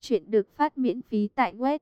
Chuyện được phát miễn phí tại web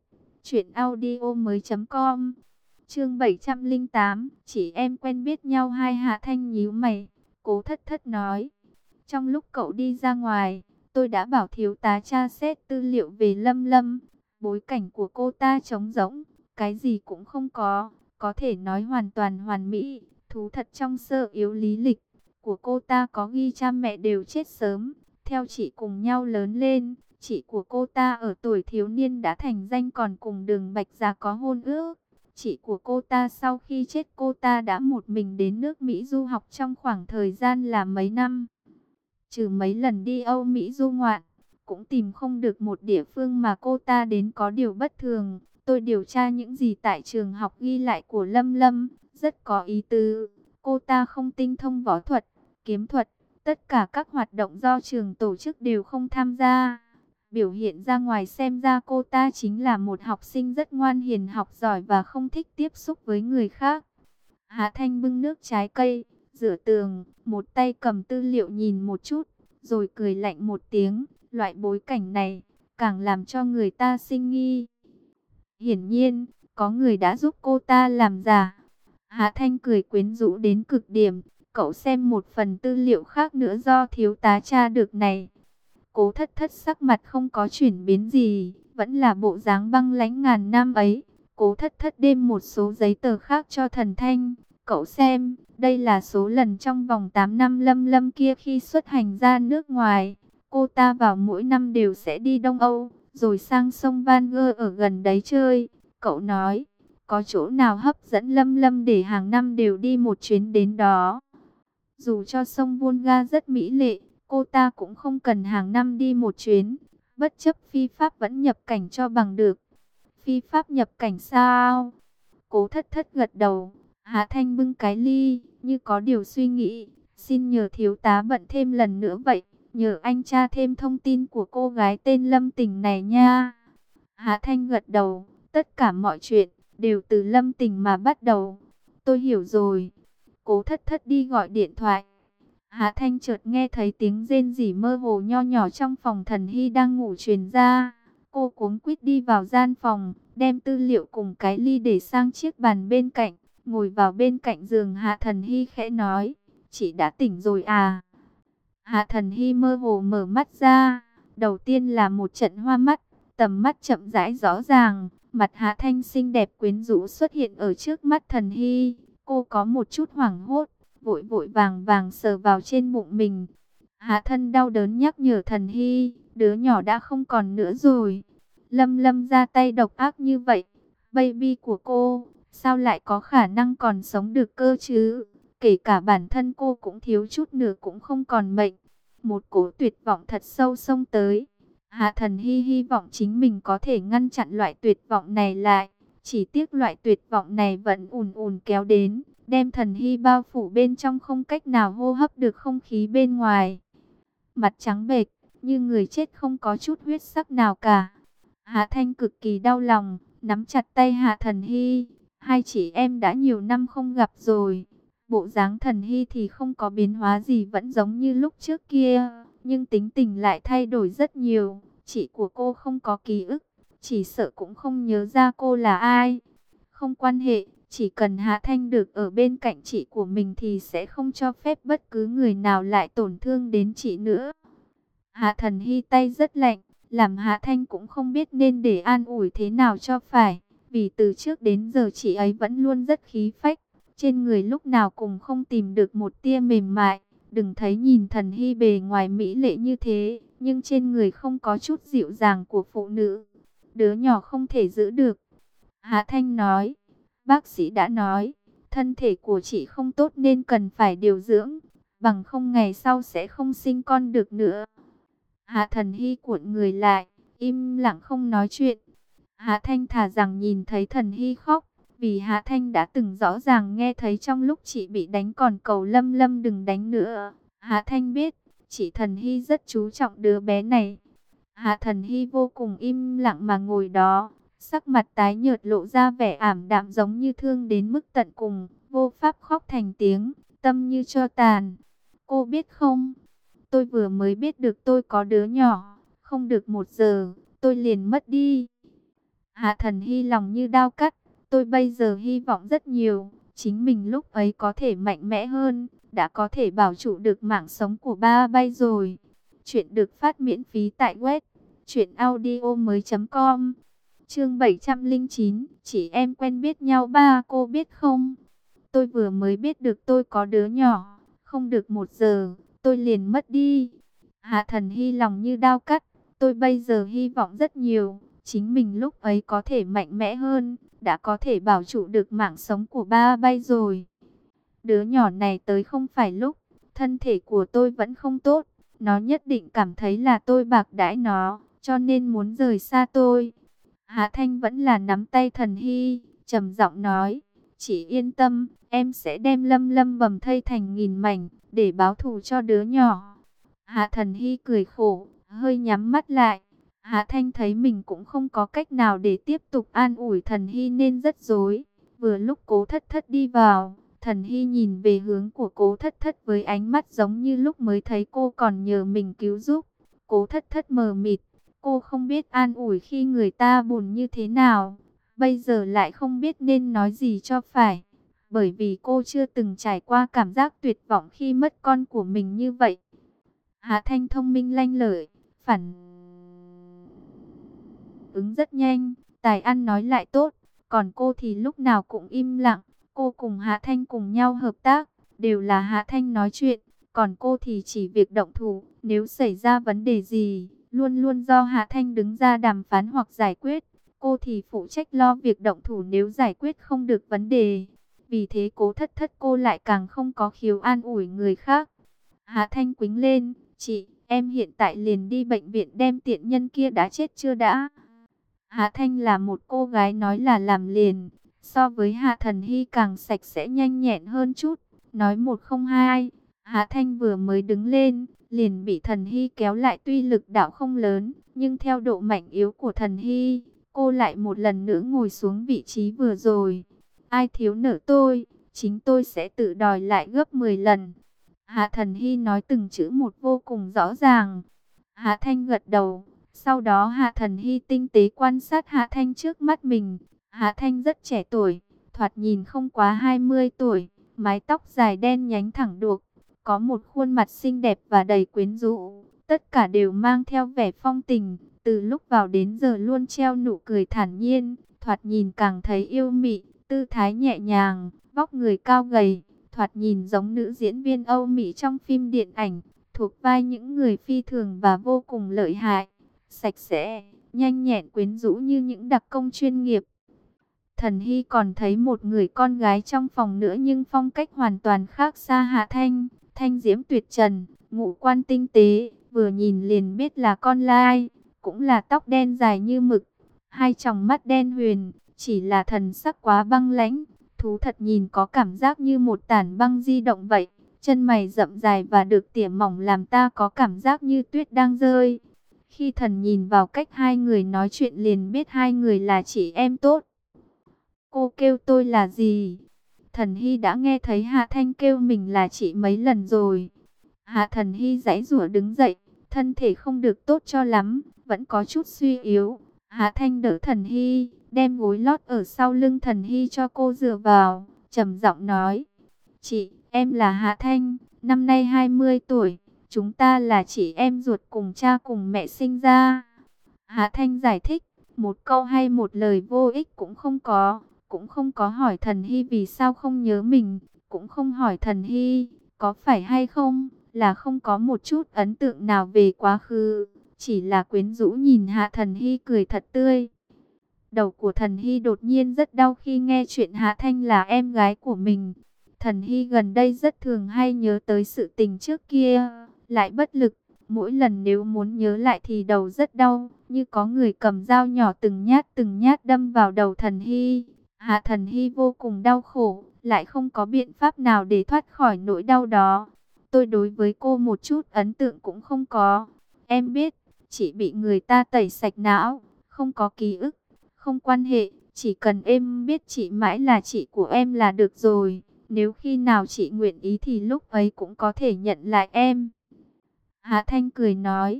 truyệnaudiomoi.com. Chương 708, chỉ em quen biết nhau hai. Hạ Thanh nhíu mày, Cố Thất Thất nói: trong lúc cậu đi ra ngoài, tôi đã bảo thiếu tá tra xét tư liệu về Lâm Lâm. Bối cảnh của cô ta trống rỗng, cái gì cũng không có thể nói hoàn toàn hoàn mỹ. Thú thật trong sơ yếu lý lịch của cô ta có ghi cha mẹ đều chết sớm, theo chị cùng nhau lớn lên. Chị của cô ta ở tuổi thiếu niên đã thành danh, còn cùng Đường Bạch Gia có hôn ước. Chị của cô ta sau khi chết, cô ta đã một mình đến nước Mỹ du học trong khoảng thời gian là mấy năm. Trừ mấy lần đi Âu Mỹ du ngoạn, cũng tìm không được một địa phương mà cô ta đến có điều bất thường. Tôi điều tra những gì tại trường học ghi lại của Lâm Lâm, rất có ý tứ. Cô ta không tinh thông võ thuật, kiếm thuật, tất cả các hoạt động do trường tổ chức đều không tham gia. Biểu hiện ra ngoài xem ra cô ta chính là một học sinh rất ngoan hiền, học giỏi và không thích tiếp xúc với người khác. Hạ Thanh bưng nước trái cây, rửa tường, một tay cầm tư liệu nhìn một chút, rồi cười lạnh một tiếng. Loại bối cảnh này càng làm cho người ta sinh nghi. Hiển nhiên, có người đã giúp cô ta làm giả. Hạ Thanh cười quyến rũ đến cực điểm. Cậu xem một phần tư liệu khác nữa do thiếu tá tra được này. Cố Thất Thất sắc mặt không có chuyển biến gì, vẫn là bộ dáng băng lãnh ngàn năm ấy. Cố Thất Thất đem một số giấy tờ khác cho Thần Thanh. Cậu xem, đây là số lần trong vòng 8 năm Lâm Lâm kia khi xuất hành ra nước ngoài. Cô ta vào mỗi năm đều sẽ đi Đông Âu, rồi sang sông Van Gơ ở gần đấy chơi. Cậu nói, có chỗ nào hấp dẫn Lâm Lâm để hàng năm đều đi một chuyến đến đó. Dù cho sông Volga rất mỹ lệ, cô ta cũng không cần hàng năm đi một chuyến. Bất chấp phi pháp vẫn nhập cảnh cho bằng được. Phi pháp nhập cảnh sao? Cố Thất Thất gật đầu. Hạ Thanh bưng cái ly, như có điều suy nghĩ. Xin nhờ thiếu tá bận thêm lần nữa vậy. Nhờ anh tra thêm thông tin của cô gái tên Lâm Tình này nha. Hạ Thanh gật đầu. Tất cả mọi chuyện đều từ Lâm Tình mà bắt đầu. Tôi hiểu rồi. Cố Thất Thất đi gọi điện thoại. Hạ Thanh chợt nghe thấy tiếng rên rỉ mơ hồ nho nhỏ trong phòng Thần Hy đang ngủ truyền ra. Cô cuống quýt đi vào gian phòng, đem tư liệu cùng cái ly để sang chiếc bàn bên cạnh, ngồi vào bên cạnh giường. Hạ Thần Hy khẽ nói, chị đã tỉnh rồi à? Hạ Thần Hy mơ hồ mở mắt ra, đầu tiên là một trận hoa mắt, tầm mắt chậm rãi rõ ràng, mặt Hạ Thanh xinh đẹp quyến rũ xuất hiện ở trước mắt Thần Hy. Cô có một chút hoảng hốt, vội vội vàng vàng sờ vào trên bụng mình. Hạ Thân đau đớn nhắc nhở Thần Hy, đứa nhỏ đã không còn nữa rồi. Lâm Lâm ra tay độc ác như vậy, baby của cô, sao lại có khả năng còn sống được cơ chứ? Kể cả bản thân cô cũng thiếu chút nữa cũng không còn mệnh. Một cỗ tuyệt vọng thật sâu xông tới. Hạ Thần Hy hy vọng chính mình có thể ngăn chặn loại tuyệt vọng này lại. Chỉ tiếc loại tuyệt vọng này vẫn ùn ùn kéo đến, đem Thần Hy bao phủ bên trong, không cách nào hô hấp được không khí bên ngoài. Mặt trắng bệch, như người chết, không có chút huyết sắc nào cả. Hạ Thanh cực kỳ đau lòng, nắm chặt tay Hạ Thần Hy. Hai chị em đã nhiều năm không gặp rồi. Bộ dáng Thần Hy thì không có biến hóa gì, vẫn giống như lúc trước kia, nhưng tính tình lại thay đổi rất nhiều. Chị của cô không có ký ức, chỉ sợ cũng không nhớ ra cô là ai. Không quan hệ, chỉ cần Hạ Thanh được ở bên cạnh chị của mình thì sẽ không cho phép bất cứ người nào lại tổn thương đến chị nữa. Hạ Thần Hy tay rất lạnh, làm Hạ Thanh cũng không biết nên để an ủi thế nào cho phải. Vì từ trước đến giờ chị ấy vẫn luôn rất khí phách, trên người lúc nào cũng không tìm được một tia mềm mại. Đừng thấy nhìn Thần Hy bề ngoài mỹ lệ như thế, nhưng trên người không có chút dịu dàng của phụ nữ. Đứa nhỏ không thể giữ được. Hạ Thanh nói, bác sĩ đã nói, thân thể của chị không tốt nên cần phải điều dưỡng, bằng không ngày sau sẽ không sinh con được nữa. Hạ Thần Hy cuộn người lại, im lặng không nói chuyện. Hạ Thanh thà rằng nhìn thấy Thần Hy khóc, vì Hạ Thanh đã từng rõ ràng nghe thấy trong lúc chị bị đánh còn cầu Lâm Lâm đừng đánh nữa. Hạ Thanh biết, chị Thần Hy rất chú trọng đứa bé này. Hạ Thần Hy vô cùng im lặng mà ngồi đó, sắc mặt tái nhợt lộ ra vẻ ảm đạm giống như thương đến mức tận cùng, vô pháp khóc thành tiếng, tâm như tro tàn. Cô biết không, tôi vừa mới biết được tôi có đứa nhỏ, không được 1 giờ, tôi liền mất đi. Hạ Thần Hy lòng như đao cắt, tôi bây giờ hy vọng rất nhiều, chính mình lúc ấy có thể mạnh mẽ hơn, đã có thể bảo trụ được mạng sống của ba bay rồi. Chuyện được phát miễn phí tại web truyệnaudiomoi.com. Chương 709, chỉ em quen biết nhau ba, cô biết không? Tôi vừa mới biết được tôi có đứa nhỏ, không được 1 giờ, tôi liền mất đi. Hạ Thần Hy lòng như đao cắt, tôi bây giờ hy vọng rất nhiều, chính mình lúc ấy có thể mạnh mẽ hơn, đã có thể bảo trụ được mạng sống của ba bay rồi. Đứa nhỏ này tới không phải lúc, thân thể của tôi vẫn không tốt, nó nhất định cảm thấy là tôi bạc đãi nó, cho nên muốn rời xa tôi. Hạ Thanh vẫn là nắm tay Thần Hy, trầm giọng nói, chỉ yên tâm, em sẽ đem Lâm Lâm bầm thây thành nghìn mảnh, để báo thù cho đứa nhỏ. Hạ Thần Hy cười khổ, hơi nhắm mắt lại. Hạ Thanh thấy mình cũng không có cách nào để tiếp tục an ủi Thần Hy nên rất rối. Vừa lúc Cố Thất Thất đi vào, Thần Hy nhìn về hướng của Cố Thất Thất với ánh mắt giống như lúc mới thấy cô còn nhờ mình cứu giúp. Cố Thất Thất mờ mịt, cô không biết an ủi khi người ta buồn như thế nào. Bây giờ lại không biết nên nói gì cho phải. Bởi vì cô chưa từng trải qua cảm giác tuyệt vọng khi mất con của mình như vậy. Hạ Thanh thông minh lanh lợi, phản ứng rất nhanh, tài ăn nói lại tốt. Còn cô thì lúc nào cũng im lặng. Cô cùng Hạ Thanh cùng nhau hợp tác, đều là Hạ Thanh nói chuyện. Còn cô thì chỉ việc động thủ, nếu xảy ra vấn đề gì, luôn luôn do Hạ Thanh đứng ra đàm phán hoặc giải quyết. Cô thì phụ trách lo việc động thủ nếu giải quyết không được vấn đề. Vì thế Cố Thất Thất cô lại càng không có khiếu an ủi người khác. Hạ Thanh quýnh lên, chị, em hiện tại liền đi bệnh viện đem tiện nhân kia đã chết chưa đã. Hạ Thanh là một cô gái nói là làm liền, so với Hạ Thần Hy càng sạch sẽ nhanh nhẹn hơn chút, nói một không hai. Hạ Thanh vừa mới đứng lên, liền bị Thần Hy kéo lại, tuy lực đạo không lớn, nhưng theo độ mạnh yếu của Thần Hy, cô lại một lần nữa ngồi xuống vị trí vừa rồi. Ai thiếu nợ tôi, chính tôi sẽ tự đòi lại gấp 10 lần. Hạ Thần Hy nói từng chữ một vô cùng rõ ràng. Hạ Thanh gật đầu. Sau đó Hạ Thần Hy tinh tế quan sát Hạ Thanh trước mắt mình. Hạ Thanh rất trẻ tuổi, thoạt nhìn không quá 20 tuổi, mái tóc dài đen nhánh thẳng đuộc, có một khuôn mặt xinh đẹp và đầy quyến rũ, tất cả đều mang theo vẻ phong tình, từ lúc vào đến giờ luôn treo nụ cười thản nhiên, thoạt nhìn càng thấy yêu mị, tư thái nhẹ nhàng, vóc người cao gầy, thoạt nhìn giống nữ diễn viên Âu Mỹ trong phim điện ảnh, thuộc vai những người phi thường và vô cùng lợi hại, sạch sẽ, nhanh nhẹn quyến rũ như những đặc công chuyên nghiệp. Thần Hy còn thấy một người con gái trong phòng nữa nhưng phong cách hoàn toàn khác xa Hạ Thanh, thanh diễm tuyệt trần, ngũ quan tinh tế, vừa nhìn liền biết là con lai, cũng là tóc đen dài như mực, hai tròng mắt đen huyền, chỉ là thần sắc quá băng lãnh, thú thật nhìn có cảm giác như một tảng băng di động vậy, chân mày rậm dài và được tỉa mỏng làm ta có cảm giác như tuyết đang rơi. Khi thần nhìn vào cách hai người nói chuyện liền biết hai người là chị em tốt. Cô kêu tôi là gì? Thần Hy đã nghe thấy Hạ Thanh kêu mình là chị mấy lần rồi. Hạ Thần Hy giãy giụa đứng dậy, thân thể không được tốt cho lắm, vẫn có chút suy yếu. Hạ Thanh đỡ Thần Hy, đem gối lót ở sau lưng Thần Hy cho cô dựa vào, trầm giọng nói: "Chị, em là Hạ Thanh, năm nay 20 tuổi, chúng ta là chị em ruột cùng cha cùng mẹ sinh ra." Hạ Thanh giải thích, một câu hay một lời vô ích cũng không có. Cũng không có hỏi Thần Hy vì sao không nhớ mình, cũng không hỏi Thần Hy có phải hay không, là không có một chút ấn tượng nào về quá khứ, chỉ là quyến rũ nhìn Hạ Thần Hy cười thật tươi. Đầu của Thần Hy đột nhiên rất đau khi nghe chuyện Hạ Thanh là em gái của mình. Thần Hy gần đây rất thường hay nhớ tới sự tình trước kia, lại bất lực, mỗi lần nếu muốn nhớ lại thì đầu rất đau, như có người cầm dao nhỏ từng nhát đâm vào đầu Thần Hy. Hạ Thần Hy vô cùng đau khổ, lại không có biện pháp nào để thoát khỏi nỗi đau đó. Tôi đối với cô một chút ấn tượng cũng không có. Em biết, chị bị người ta tẩy sạch não, không có ký ức, không quan hệ. Chỉ cần em biết chị mãi là chị của em là được rồi. Nếu khi nào chị nguyện ý thì lúc ấy cũng có thể nhận lại em. Hạ Thanh cười nói,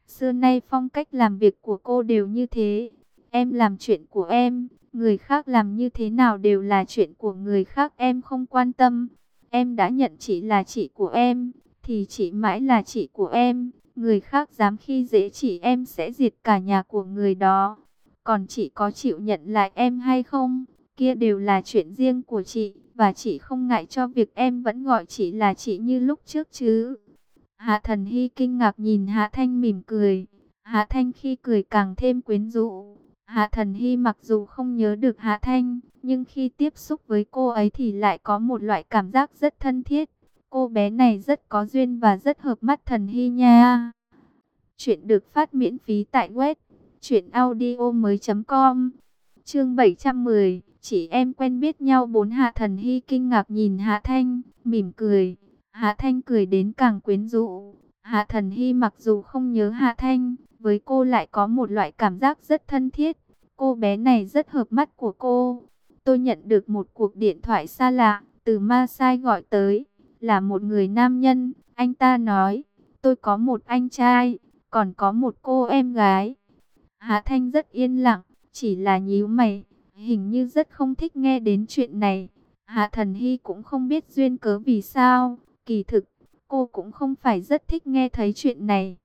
Xưa nay phong cách làm việc của cô đều như thế. Em làm chuyện của em, người khác làm như thế nào đều là chuyện của người khác, em không quan tâm. Em đã nhận chị là chị của em, thì chị mãi là chị của em. Người khác dám khi dễ chị, em sẽ diệt cả nhà của người đó. Còn chị có chịu nhận lại em hay không, kia đều là chuyện riêng của chị. Và chị không ngại cho việc em vẫn gọi chị là chị như lúc trước chứ. Hạ Thần Hy kinh ngạc nhìn Hạ Thanh mỉm cười. Hạ Thanh khi cười càng thêm quyến rũ. Hạ Thần Hy mặc dù không nhớ được Hạ Thanh, nhưng khi tiếp xúc với cô ấy thì lại có một loại cảm giác rất thân thiết. Cô bé này rất có duyên và rất hợp mắt Thần Hy nha. Chuyện được phát miễn phí tại web truyệnaudiomoi.com. Chương 710, chỉ em quen biết nhau bốn. Hạ Thần Hy kinh ngạc nhìn Hạ Thanh, mỉm cười. Hạ Thanh cười đến càng quyến rũ. Hạ Thần Hy mặc dù không nhớ Hạ Thanh, với cô lại có một loại cảm giác rất thân thiết. Cô bé này rất hợp mắt của cô. Tôi nhận được một cuộc điện thoại xa lạ, từ Maasai gọi tới, là một người nam nhân. Anh ta nói, tôi có một anh trai, còn có một cô em gái. Hạ Thanh rất yên lặng, chỉ là nhíu mày, hình như rất không thích nghe đến chuyện này. Hạ Thần Hy cũng không biết duyên cớ vì sao, kỳ thực, cô cũng không phải rất thích nghe thấy chuyện này.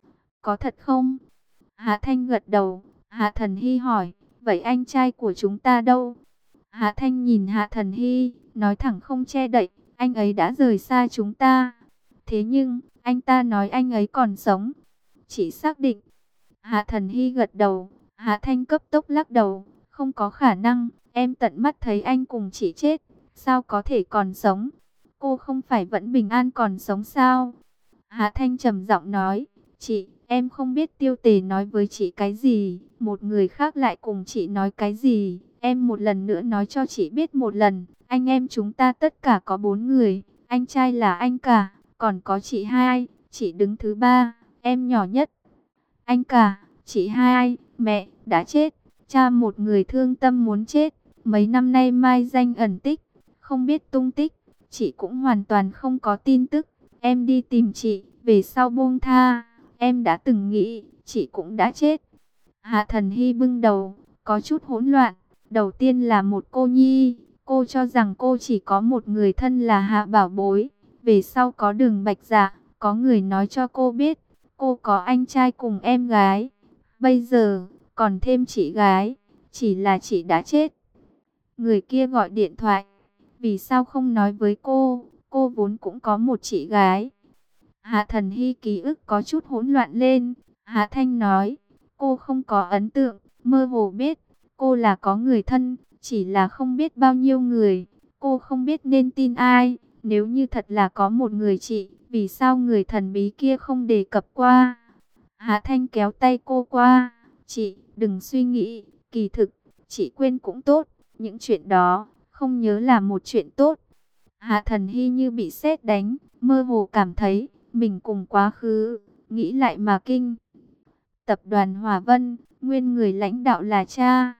Có thật không? Hạ Thanh gật đầu. Hạ Thần Hy hỏi, vậy anh trai của chúng ta đâu? Hạ Thanh nhìn Hạ Thần Hy, nói thẳng không che đậy, anh ấy đã rời xa chúng ta. Thế nhưng, anh ta nói anh ấy còn sống. Chỉ xác định. Hạ Thần Hy gật đầu. Hạ Thanh cấp tốc lắc đầu, không có khả năng, em tận mắt thấy anh cùng chị chết, sao có thể còn sống? Cô không phải vẫn bình an còn sống sao? Hạ Thanh trầm giọng nói, chị, em không biết Tiêu Tề nói với chị cái gì, một người khác lại cùng chị nói cái gì, em một lần nữa nói cho chị biết một lần, anh em chúng ta tất cả có 4 người, anh trai là anh cả, còn có chị hai, chị đứng thứ ba, em nhỏ nhất. Anh cả, chị hai, mẹ, đã chết, cha một người thương tâm muốn chết, mấy năm nay mai danh ẩn tích, không biết tung tích, chị cũng hoàn toàn không có tin tức, em đi tìm chị, về sau buông tha, em đã từng nghĩ, chị cũng đã chết. Hạ Thần Hy bưng đầu, có chút hỗn loạn, đầu tiên là một cô nhi, cô cho rằng cô chỉ có một người thân là Hạ Bảo Bối, về sau có Đường Bạch Dạ, có người nói cho cô biết, cô có anh trai cùng em gái. Bây giờ, còn thêm chị gái. Chỉ là chị đã chết. Người kia gọi điện thoại. Vì sao không nói với cô? Cô vốn cũng có một chị gái. Hạ Thần Hy ký ức có chút hỗn loạn lên. Hạ Thanh nói. Cô không có ấn tượng. Mơ hồ biết. Cô là có người thân. Chỉ là không biết bao nhiêu người. Cô không biết nên tin ai. Nếu như thật là có một người chị, vì sao người thần bí kia không đề cập qua? Hạ Thanh kéo tay cô qua. Chị, đừng suy nghĩ. Kỳ thực, chị quên cũng tốt. Những chuyện đó, không nhớ là một chuyện tốt. Hạ Thần Hy như bị sét đánh. Mơ hồ cảm thấy, mình cùng quá khứ. Nghĩ lại mà kinh. Tập đoàn Hòa Vân, nguyên người lãnh đạo là cha.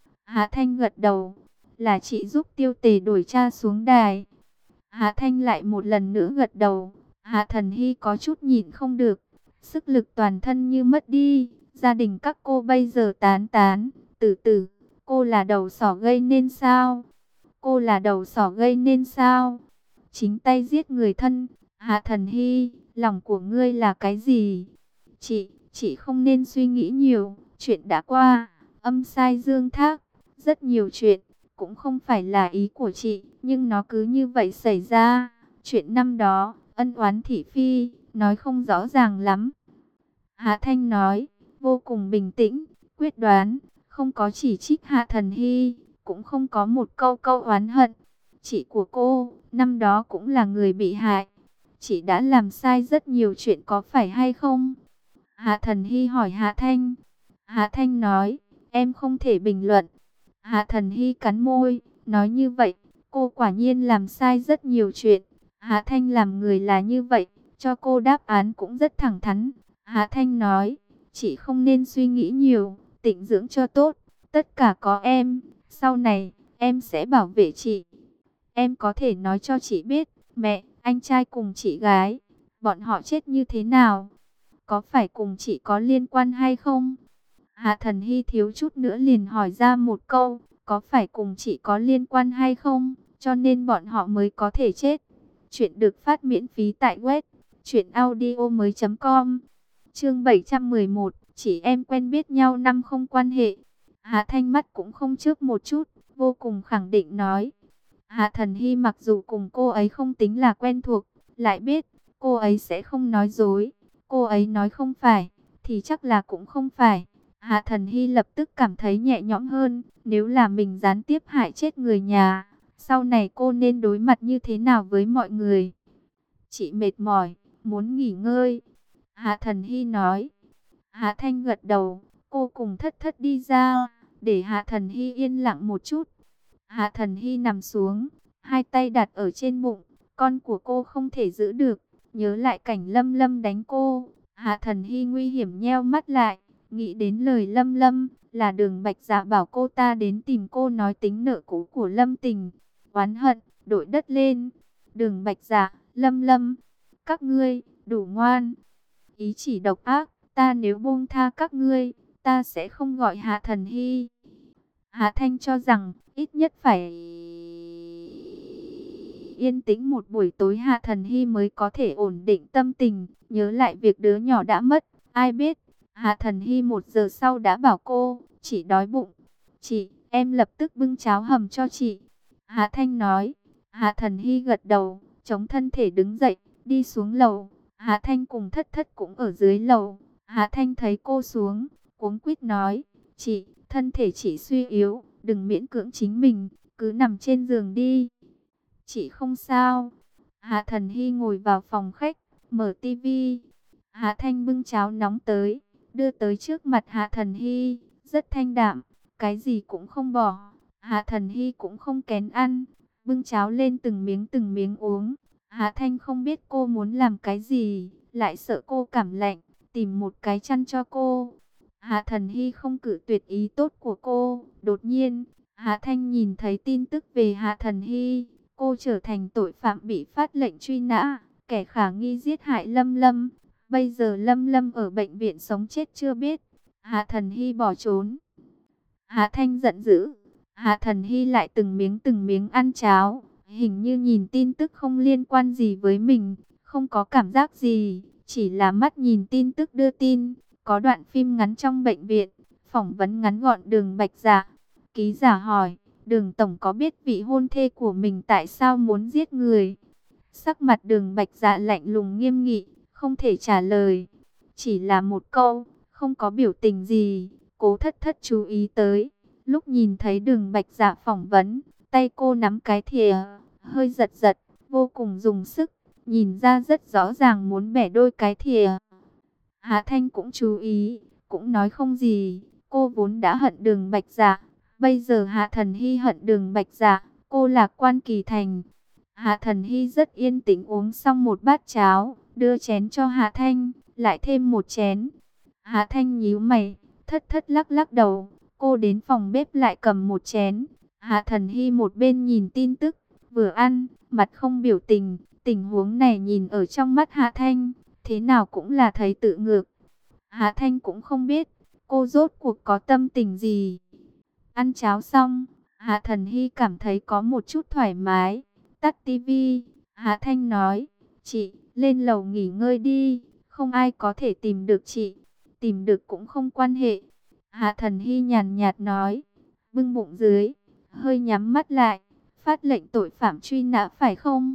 Hạ Thanh gật đầu. Là chị giúp Tiêu Tề đổi cha xuống đài. Hạ Thanh lại một lần nữa gật đầu. Hạ Thần Hy có chút nhịn không được. Sức lực toàn thân như mất đi. Gia đình các cô bây giờ tán tán. Từ từ, cô là đầu sỏ gây nên sao? Cô là đầu sỏ gây nên sao? Chính tay giết người thân. Hạ Thần Hy, lòng của ngươi là cái gì? Chị không nên suy nghĩ nhiều. Chuyện đã qua. Âm sai dương thác. Rất nhiều chuyện. Cũng không phải là ý của chị. Nhưng nó cứ như vậy xảy ra. Chuyện năm đó, ân oán thị phi. Nói không rõ ràng lắm. Hạ Thanh nói, vô cùng bình tĩnh, quyết đoán, không có chỉ trích Hạ Thần Hy, cũng không có một câu oán hận. Chị của cô, năm đó cũng là người bị hại. Chị đã làm sai rất nhiều chuyện có phải hay không? Hạ Thần Hy hỏi Hạ Thanh. Hạ Thanh nói, em không thể bình luận. Hạ Thần Hy cắn môi, nói như vậy, cô quả nhiên làm sai rất nhiều chuyện. Hạ Thanh làm người là như vậy, cho cô đáp án cũng rất thẳng thắn. Hạ Thanh nói, chị không nên suy nghĩ nhiều, tĩnh dưỡng cho tốt, tất cả có em, sau này, em sẽ bảo vệ chị. Em có thể nói cho chị biết, mẹ, anh trai cùng chị gái, bọn họ chết như thế nào? có phải cùng chị có liên quan hay không? Hạ Thần Hy thiếu chút nữa liền hỏi ra một câu, có phải cùng chị có liên quan hay không, cho nên bọn họ mới có thể chết. Chuyện được phát miễn phí tại web truyệnaudiomoi.com. Chương 711, chỉ em quen biết nhau năm không quan hệ. Hạ Thanh mắt cũng không chớp một chút, vô cùng khẳng định nói. Hạ Thần Hy mặc dù cùng cô ấy không tính là quen thuộc, lại biết cô ấy sẽ không nói dối. Cô ấy nói không phải, thì chắc là cũng không phải. Hạ Thần Hy lập tức cảm thấy nhẹ nhõm hơn, nếu là mình gián tiếp hại chết người nhà, sau này cô nên đối mặt như thế nào với mọi người? Chị mệt mỏi, muốn nghỉ ngơi. Hạ Thần Hy nói. Hạ Thanh gật đầu, cô cùng Thất Thất đi ra, để Hạ Thần Hy yên lặng một chút. Hạ Thần Hy nằm xuống, hai tay đặt ở trên bụng, con của cô không thể giữ được, nhớ lại cảnh Lâm Lâm đánh cô. Hạ Thần Hy nguy hiểm nheo mắt lại, nghĩ đến lời Lâm Lâm, là Đường Bạch Dạ bảo cô ta đến tìm cô nói tính nợ cũ của Lâm Tình. Oán hận, đội đất lên. Đường Bạch Dạ, Lâm Lâm, các ngươi, đủ ngoan. Ý chỉ độc ác, ta nếu buông tha các ngươi, ta sẽ không gọi Hạ Thần Hy. Hạ Thanh cho rằng, ít nhất phải yên tĩnh một buổi tối Hạ Thần Hy mới có thể ổn định tâm tình, nhớ lại việc đứa nhỏ đã mất. Ai biết, Hạ Thần Hy 1 giờ sau đã bảo cô, chị đói bụng. Chị, em lập tức bưng cháo hầm cho chị. Hạ Thanh nói. Hạ Thần Hy gật đầu, chống thân thể đứng dậy, đi xuống lầu. Hạ Thanh cùng Thất Thất cũng ở dưới lầu. Hạ Thanh thấy cô xuống, cuống quýt nói, chị, thân thể chị suy yếu, đừng miễn cưỡng chính mình, cứ nằm trên giường đi. Chị không sao. Hạ Thần Hy ngồi vào phòng khách, mở tivi. Hạ Thanh bưng cháo nóng tới, đưa tới trước mặt Hạ Thần Hy, rất thanh đạm, cái gì cũng không bỏ. Hạ Thần Hy cũng không kén ăn, bưng cháo lên từng miếng uống. Hạ Thanh không biết cô muốn làm cái gì, lại sợ cô cảm lạnh, tìm một cái chăn cho cô. Hạ Thần Hy không cự tuyệt ý tốt của cô. Đột nhiên, Hạ Thanh nhìn thấy tin tức về Hạ Thần Hy. Cô trở thành tội phạm bị phát lệnh truy nã, kẻ khả nghi giết hại Lâm Lâm. Bây giờ Lâm Lâm ở bệnh viện sống chết chưa biết. Hạ Thần Hy bỏ trốn. Hạ Thanh giận dữ. Hạ Thần Hy lại từng miếng ăn cháo. Hình như nhìn tin tức không liên quan gì với mình, không có cảm giác gì, chỉ là mắt nhìn tin tức đưa tin. Có đoạn phim ngắn trong bệnh viện, phỏng vấn ngắn gọn Đường Bạch Dạ. Ký giả hỏi, Đường Tổng có biết vị hôn thê của mình tại sao muốn giết người? Sắc mặt Đường Bạch Dạ lạnh lùng nghiêm nghị, không thể trả lời. Chỉ là một câu, không có biểu tình gì. Cố Thất Thất chú ý tới, lúc nhìn thấy Đường Bạch Dạ phỏng vấn, tay cô nắm cái thìa, hơi giật giật, vô cùng dùng sức, nhìn ra rất rõ ràng muốn bẻ đôi cái thìa. Hạ Thanh cũng chú ý, cũng nói không gì, cô vốn đã hận Đường Bạch Dạ, bây giờ Hạ Thần Hy hận Đường Bạch Dạ, cô lạc quan kỳ thành. Hạ Thần Hy rất yên tĩnh uống xong một bát cháo, đưa chén cho Hạ Thanh, lại thêm một chén. Hạ Thanh nhíu mày, Thất Thất lắc lắc đầu, cô đến phòng bếp lại cầm một chén. Hạ Thần Hy một bên nhìn tin tức, vừa ăn, mặt không biểu tình. Tình huống này nhìn ở trong mắt Hạ Thanh, thế nào cũng là thấy tự ngược. Hạ Thanh cũng không biết, cô rốt cuộc có tâm tình gì. Ăn cháo xong, Hạ Thần Hy cảm thấy có một chút thoải mái. Tắt tivi, Hạ Thanh nói, chị, lên lầu nghỉ ngơi đi, không ai có thể tìm được chị. Tìm được cũng không quan hệ. Hạ Thần Hy nhàn nhạt nói, bưng bụng dưới, hơi nhắm mắt lại. Phát lệnh tội phạm truy nã phải không?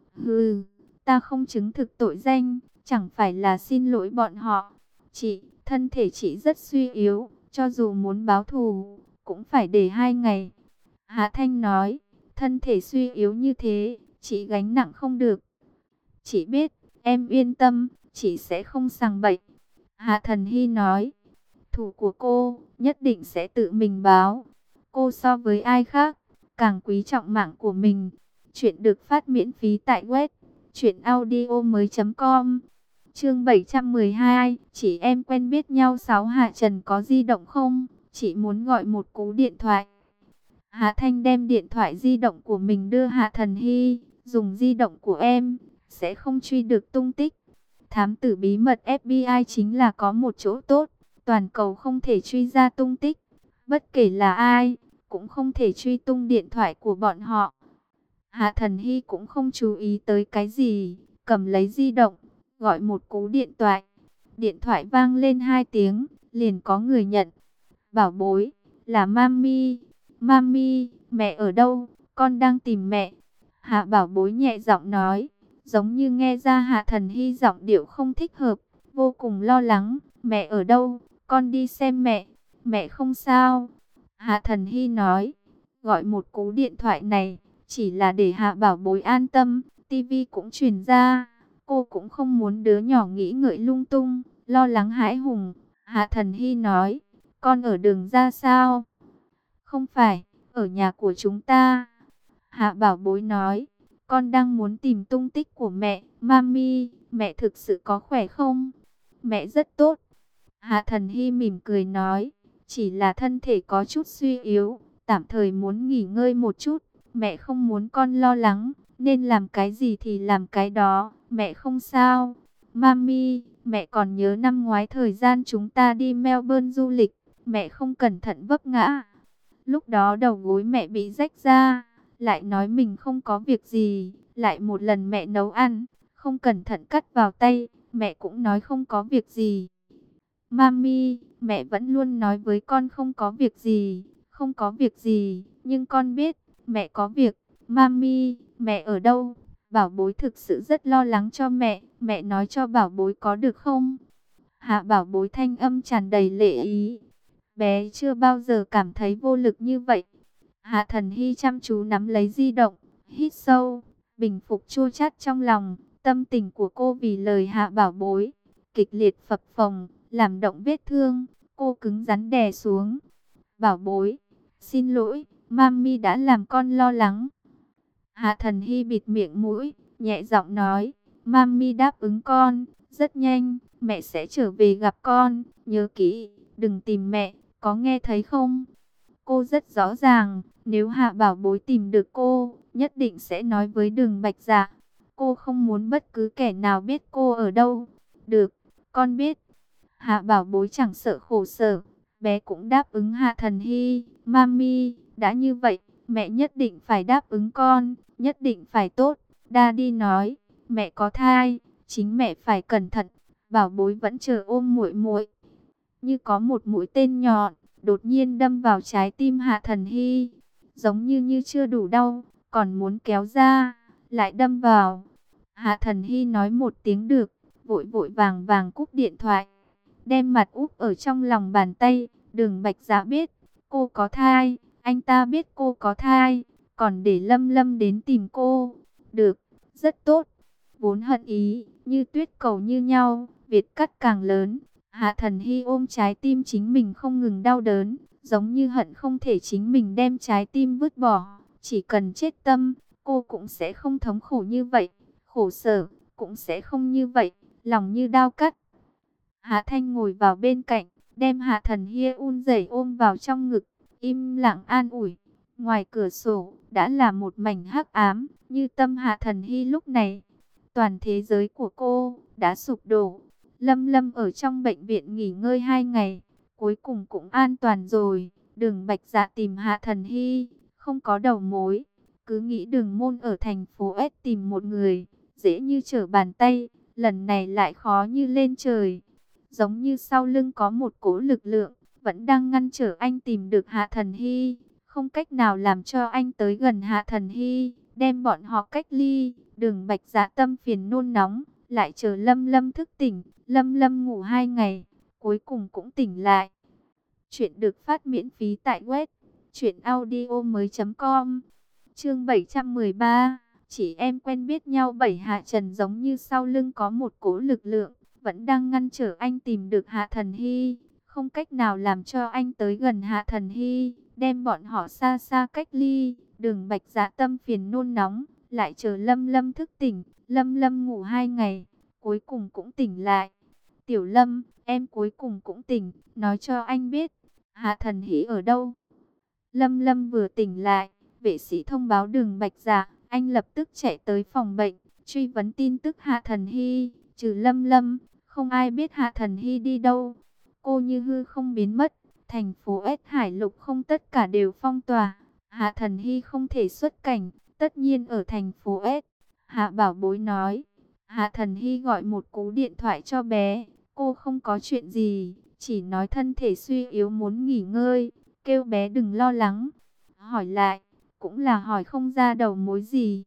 Hừ, ta không chứng thực tội danh, chẳng phải là xin lỗi bọn họ. Chị, thân thể chị rất suy yếu, cho dù muốn báo thù, cũng phải để 2 ngày. Hạ Thanh nói, thân thể suy yếu như thế, chị gánh nặng không được. Chị biết, em yên tâm, chị sẽ không sằng bậy. Hạ Thần Hy nói, thù của cô, nhất định sẽ tự mình báo. Cô so với ai khác, càng quý trọng mạng của mình. Chuyện được phát miễn phí tại web truyệnaudiomoi.com. Chương 712, chị em quen biết nhau 6. Hạ Trần có di động không? Chị muốn gọi một cú điện thoại. Hạ Thanh đem điện thoại di động của mình đưa Hạ Thần Hy, dùng di động của em, sẽ không truy được tung tích. Thám tử bí mật FBI chính là có một chỗ tốt, toàn cầu không thể truy ra tung tích, bất kể là ai, cũng không thể truy tung điện thoại của bọn họ. Hạ Thần Hy cũng không chú ý tới cái gì, cầm lấy di động, gọi một cú điện thoại. Điện thoại vang lên 2 tiếng, liền có người nhận. Bảo bối, là Mami. Mami, mẹ ở đâu? Con đang tìm mẹ. Hạ Bảo Bối nhẹ giọng nói, giống như nghe ra Hạ Thần Hy giọng điệu không thích hợp, vô cùng lo lắng. Mẹ ở đâu? Con đi xem mẹ. Mẹ không sao. Hạ Thần Hy nói, gọi một cú điện thoại này chỉ là để Hạ Bảo Bối an tâm. Tivi cũng truyền ra, cô cũng không muốn đứa nhỏ nghĩ ngợi lung tung, lo lắng hãi hùng. Hạ Thần Hy nói, con ở đường ra sao? Không phải, ở nhà của chúng ta. Hạ Bảo Bối nói, con đang muốn tìm tung tích của mẹ. Mami, mẹ thực sự có khỏe không? Mẹ rất tốt. Hạ Thần Hy mỉm cười nói, chỉ là thân thể có chút suy yếu, tạm thời muốn nghỉ ngơi một chút. Mẹ không muốn con lo lắng, nên làm cái gì thì làm cái đó. Mẹ không sao. Mami, mẹ còn nhớ năm ngoái thời gian chúng ta đi Melbourne du lịch, mẹ không cẩn thận vấp ngã. Lúc đó đầu gối mẹ bị rách ra, lại nói mình không có việc gì. Lại một lần mẹ nấu ăn, không cẩn thận cắt vào tay, mẹ cũng nói không có việc gì. Mami, mẹ vẫn luôn nói với con không có việc gì, không có việc gì, nhưng con biết, mẹ có việc. Mami, mẹ ở đâu? Bảo Bối thực sự rất lo lắng cho mẹ nói cho Bảo Bối có được không? Hạ Bảo Bối thanh âm tràn đầy lệ ý. Bé chưa bao giờ cảm thấy vô lực như vậy. Hạ Thần Hy chăm chú nắm lấy di động, hít sâu, bình phục chua chát trong lòng. Tâm tình của cô vì lời Hạ Bảo Bối kịch liệt phập phồng, làm động vết thương. Cô cứng rắn đè xuống. Bảo Bối, xin lỗi, Mami đã làm con lo lắng. Hạ Thần Hy bịt miệng mũi, nhẹ giọng nói, Mami đáp ứng con, rất nhanh, mẹ sẽ trở về gặp con, nhớ kỹ, đừng tìm mẹ, có nghe thấy không? Cô rất rõ ràng, nếu Hạ Bảo Bối tìm được cô, nhất định sẽ nói với Đường Bạch Dạ. Cô không muốn bất cứ kẻ nào biết cô ở đâu. Được, con biết. Hạ Bảo Bối chẳng sợ khổ sở, bé cũng đáp ứng Hạ Thần Hy. Mami, đã như vậy, mẹ nhất định phải đáp ứng con, nhất định phải tốt. Daddy nói, mẹ có thai, chính mẹ phải cẩn thận. Bảo Bối vẫn chờ ôm muội muội, như có một mũi tên nhọn đột nhiên đâm vào trái tim Hạ Thần Hy, giống như chưa đủ đau, còn muốn kéo ra, lại đâm vào. Hạ Thần Hy nói một tiếng được, vội vội vàng vàng cúp điện thoại, đem mặt úp ở trong lòng bàn tay. Đường Bạch Dạ biết cô có thai, anh ta biết cô có thai, còn để Lâm Lâm đến tìm cô. Được, rất tốt. Vốn hận ý, như tuyết cầu như nhau, Việt cắt càng lớn. Hạ Thần Hy ôm trái tim chính mình không ngừng đau đớn, giống như hận không thể chính mình đem trái tim vứt bỏ. Chỉ cần chết tâm, cô cũng sẽ không thống khổ như vậy, khổ sở, cũng sẽ không như vậy, lòng như đao cắt. Hạ Thanh ngồi vào bên cạnh, đem Hạ Thần Hy un rẩy ôm vào trong ngực, im lặng an ủi. Ngoài cửa sổ, đã là một mảnh hắc ám, như tâm Hạ Thần Hy lúc này. Toàn thế giới của cô đã sụp đổ. Lâm Lâm ở trong bệnh viện nghỉ ngơi 2 ngày, cuối cùng cũng an toàn rồi. Đường Bạch Dạ tìm Hạ Thần Hy, không có đầu mối, cứ nghĩ Đường Môn ở thành phố S tìm một người, dễ như trở bàn tay, lần này lại khó như lên trời. Giống như sau lưng có một cỗ lực lượng, vẫn đang ngăn trở anh tìm được Hạ Thần Hy, không cách nào làm cho anh tới gần Hạ Thần Hy, đem bọn họ cách ly. Đường Bạch Dạ tâm phiền nôn nóng, lại chờ Lâm Lâm thức tỉnh. Lâm Lâm ngủ 2 ngày, cuối cùng cũng tỉnh lại. Chuyện được phát miễn phí tại web truyệnaudiomoi.com. Chương 713, chỉ em quen biết nhau. Hạ Trần giống như sau lưng có một cỗ lực lượng, vẫn đang ngăn trở anh tìm được Hạ Thần Hy, không cách nào làm cho anh tới gần Hạ Thần Hy, đem bọn họ xa xa cách ly. Đường Bạch Dạ tâm phiền nôn nóng, lại chờ Lâm Lâm thức tỉnh. Lâm Lâm ngủ 2 ngày, cuối cùng cũng tỉnh lại. Tiểu Lâm, em cuối cùng cũng tỉnh, nói cho anh biết, Hạ Thần Hy ở đâu? Lâm Lâm vừa tỉnh lại, vệ sĩ thông báo Đường Bạch Dạ, anh lập tức chạy tới phòng bệnh, truy vấn tin tức Hạ Thần Hy. Trừ Lâm Lâm, không ai biết Hạ Thần Hy đi đâu. Cô như hư không biến mất, thành phố S Hải Lục không tất cả đều phong tỏa. Hạ Thần Hy không thể xuất cảnh, tất nhiên ở thành phố S. Hạ Bảo Bối nói. Hạ Thần Hy gọi một cú điện thoại cho bé. Cô không có chuyện gì, chỉ nói thân thể suy yếu muốn nghỉ ngơi, kêu bé đừng lo lắng. Hỏi lại, cũng là hỏi không ra đầu mối gì.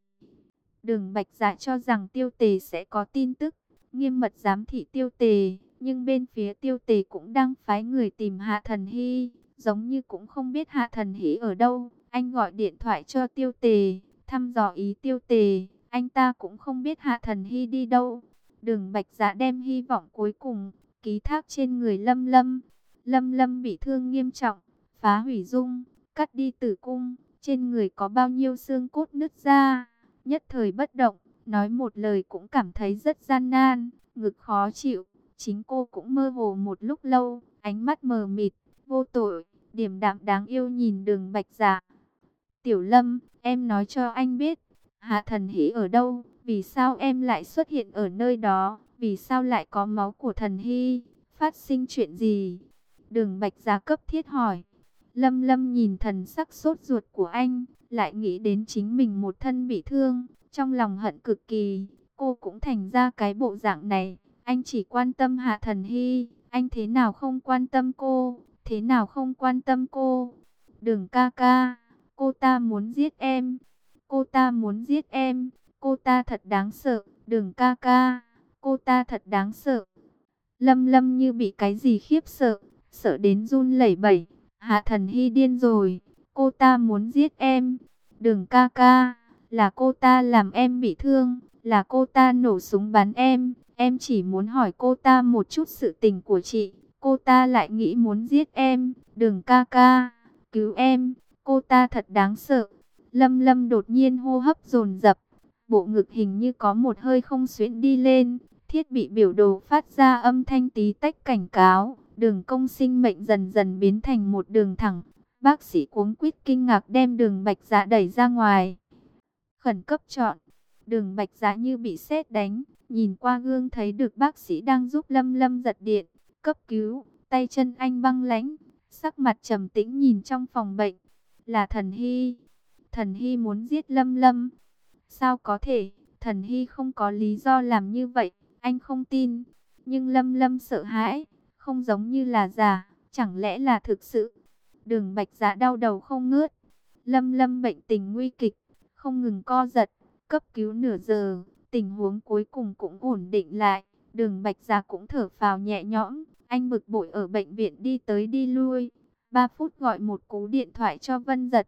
Đường Bạch Dạ cho rằng Tiêu Tề sẽ có tin tức, nghiêm mật giám thị Tiêu Tề, nhưng bên phía Tiêu Tề cũng đang phái người tìm Hạ Thần Hy, giống như cũng không biết Hạ Thần Hy ở đâu. Anh gọi điện thoại cho Tiêu Tề, thăm dò ý Tiêu Tề, anh ta cũng không biết Hạ Thần Hy đi đâu. Đường Bạch Dạ đem hy vọng cuối cùng ký thác trên người Lâm Lâm. Lâm Lâm bị thương nghiêm trọng, phá hủy dung, cắt đi tử cung, trên người có bao nhiêu xương cốt nứt ra, nhất thời bất động, nói một lời cũng cảm thấy rất gian nan, ngực khó chịu. Chính cô cũng mơ hồ một lúc lâu, ánh mắt mờ mịt, vô tội, điềm đạm đáng yêu nhìn Đường Bạch Dạ. Tiểu Lâm, em nói cho anh biết, Hạ Thần Hy ở đâu? Vì sao em lại xuất hiện ở nơi đó? Vì sao lại có máu của Thần Hy? Phát sinh chuyện gì? Đường Bạch Dạ cấp thiết hỏi. Lâm Lâm nhìn thần sắc sốt ruột của anh, lại nghĩ đến chính mình một thân bị thương, trong lòng hận cực kỳ. Cô cũng thành ra cái bộ dạng này. Anh chỉ quan tâm Hạ Thần Hy, anh thế nào không quan tâm cô? Thế nào không quan tâm cô? Đường ca ca, cô ta muốn giết em. Cô ta muốn giết em. Cô ta thật đáng sợ. Đường ca ca, cô ta thật đáng sợ. Lâm Lâm như bị cái gì khiếp sợ, sợ đến run lẩy bẩy. Hạ Thần Hy điên rồi. Cô ta muốn giết em. Đường ca ca, là cô ta làm em bị thương. Là cô ta nổ súng bắn em. Em chỉ muốn hỏi cô ta một chút sự tình của chị. Cô ta lại nghĩ muốn giết em. Đường ca ca, cứu em. Cô ta thật đáng sợ. Lâm Lâm đột nhiên hô hấp dồn dập. Bộ ngực hình như có một hơi không xuyễn đi lên. Thiết bị biểu đồ phát ra âm thanh tí tách cảnh cáo. Đường cong sinh mệnh dần dần biến thành một đường thẳng. Bác sĩ cuống quýt kinh ngạc đem Đường Bạch Dạ đẩy ra ngoài. Khẩn cấp chọn. Đường Bạch Dạ như bị sét đánh. Nhìn qua gương thấy được bác sĩ đang giúp Lâm Lâm giật điện. Cấp cứu. Tay chân anh băng lãnh. Sắc mặt trầm tĩnh nhìn trong phòng bệnh. Là Thần Hy. Thần Hy muốn giết Lâm Lâm. Sao có thể? Thần Hy không có lý do làm như vậy. Anh không tin. Nhưng Lâm Lâm sợ hãi. Không giống như là giả. Chẳng lẽ là thực sự? Đường Bạch Dạ đau đầu không ngớt. Lâm Lâm bệnh tình nguy kịch, không ngừng co giật. Cấp cứu nửa giờ, tình huống cuối cùng cũng ổn định lại. Đường Bạch Dạ cũng thở phào nhẹ nhõm. Anh bực bội ở bệnh viện đi tới đi lui. 3 phút gọi một cú điện thoại cho Vân Dật.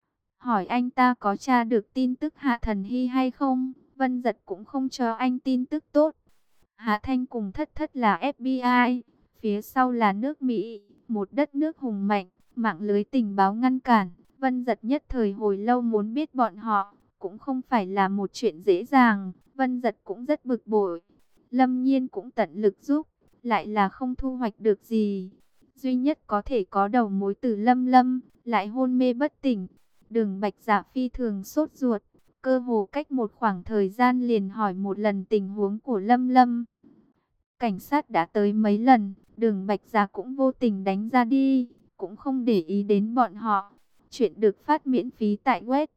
Hỏi anh ta có tra được tin tức Hạ Thần Hy hay không? Vân Dật cũng không cho anh tin tức tốt. Hạ Thanh cùng Thất Thất là FBI, phía sau là nước Mỹ, một đất nước hùng mạnh, mạng lưới tình báo ngăn cản. Vân Dật nhất thời hồi lâu muốn biết bọn họ, cũng không phải là một chuyện dễ dàng. Vân Dật cũng rất bực bội. Lâm Nhiên cũng tận lực giúp, lại là không thu hoạch được gì. Duy nhất có thể có đầu mối từ Lâm Lâm, lại hôn mê bất tỉnh. Đường Bạch Dạ phi thường sốt ruột, cơ hồ cách một khoảng thời gian liền hỏi một lần tình huống của Lâm Lâm. Cảnh sát đã tới mấy lần, Đường Bạch Dạ cũng vô tình đánh ra đi, cũng không để ý đến bọn họ. Chuyện được phát miễn phí tại web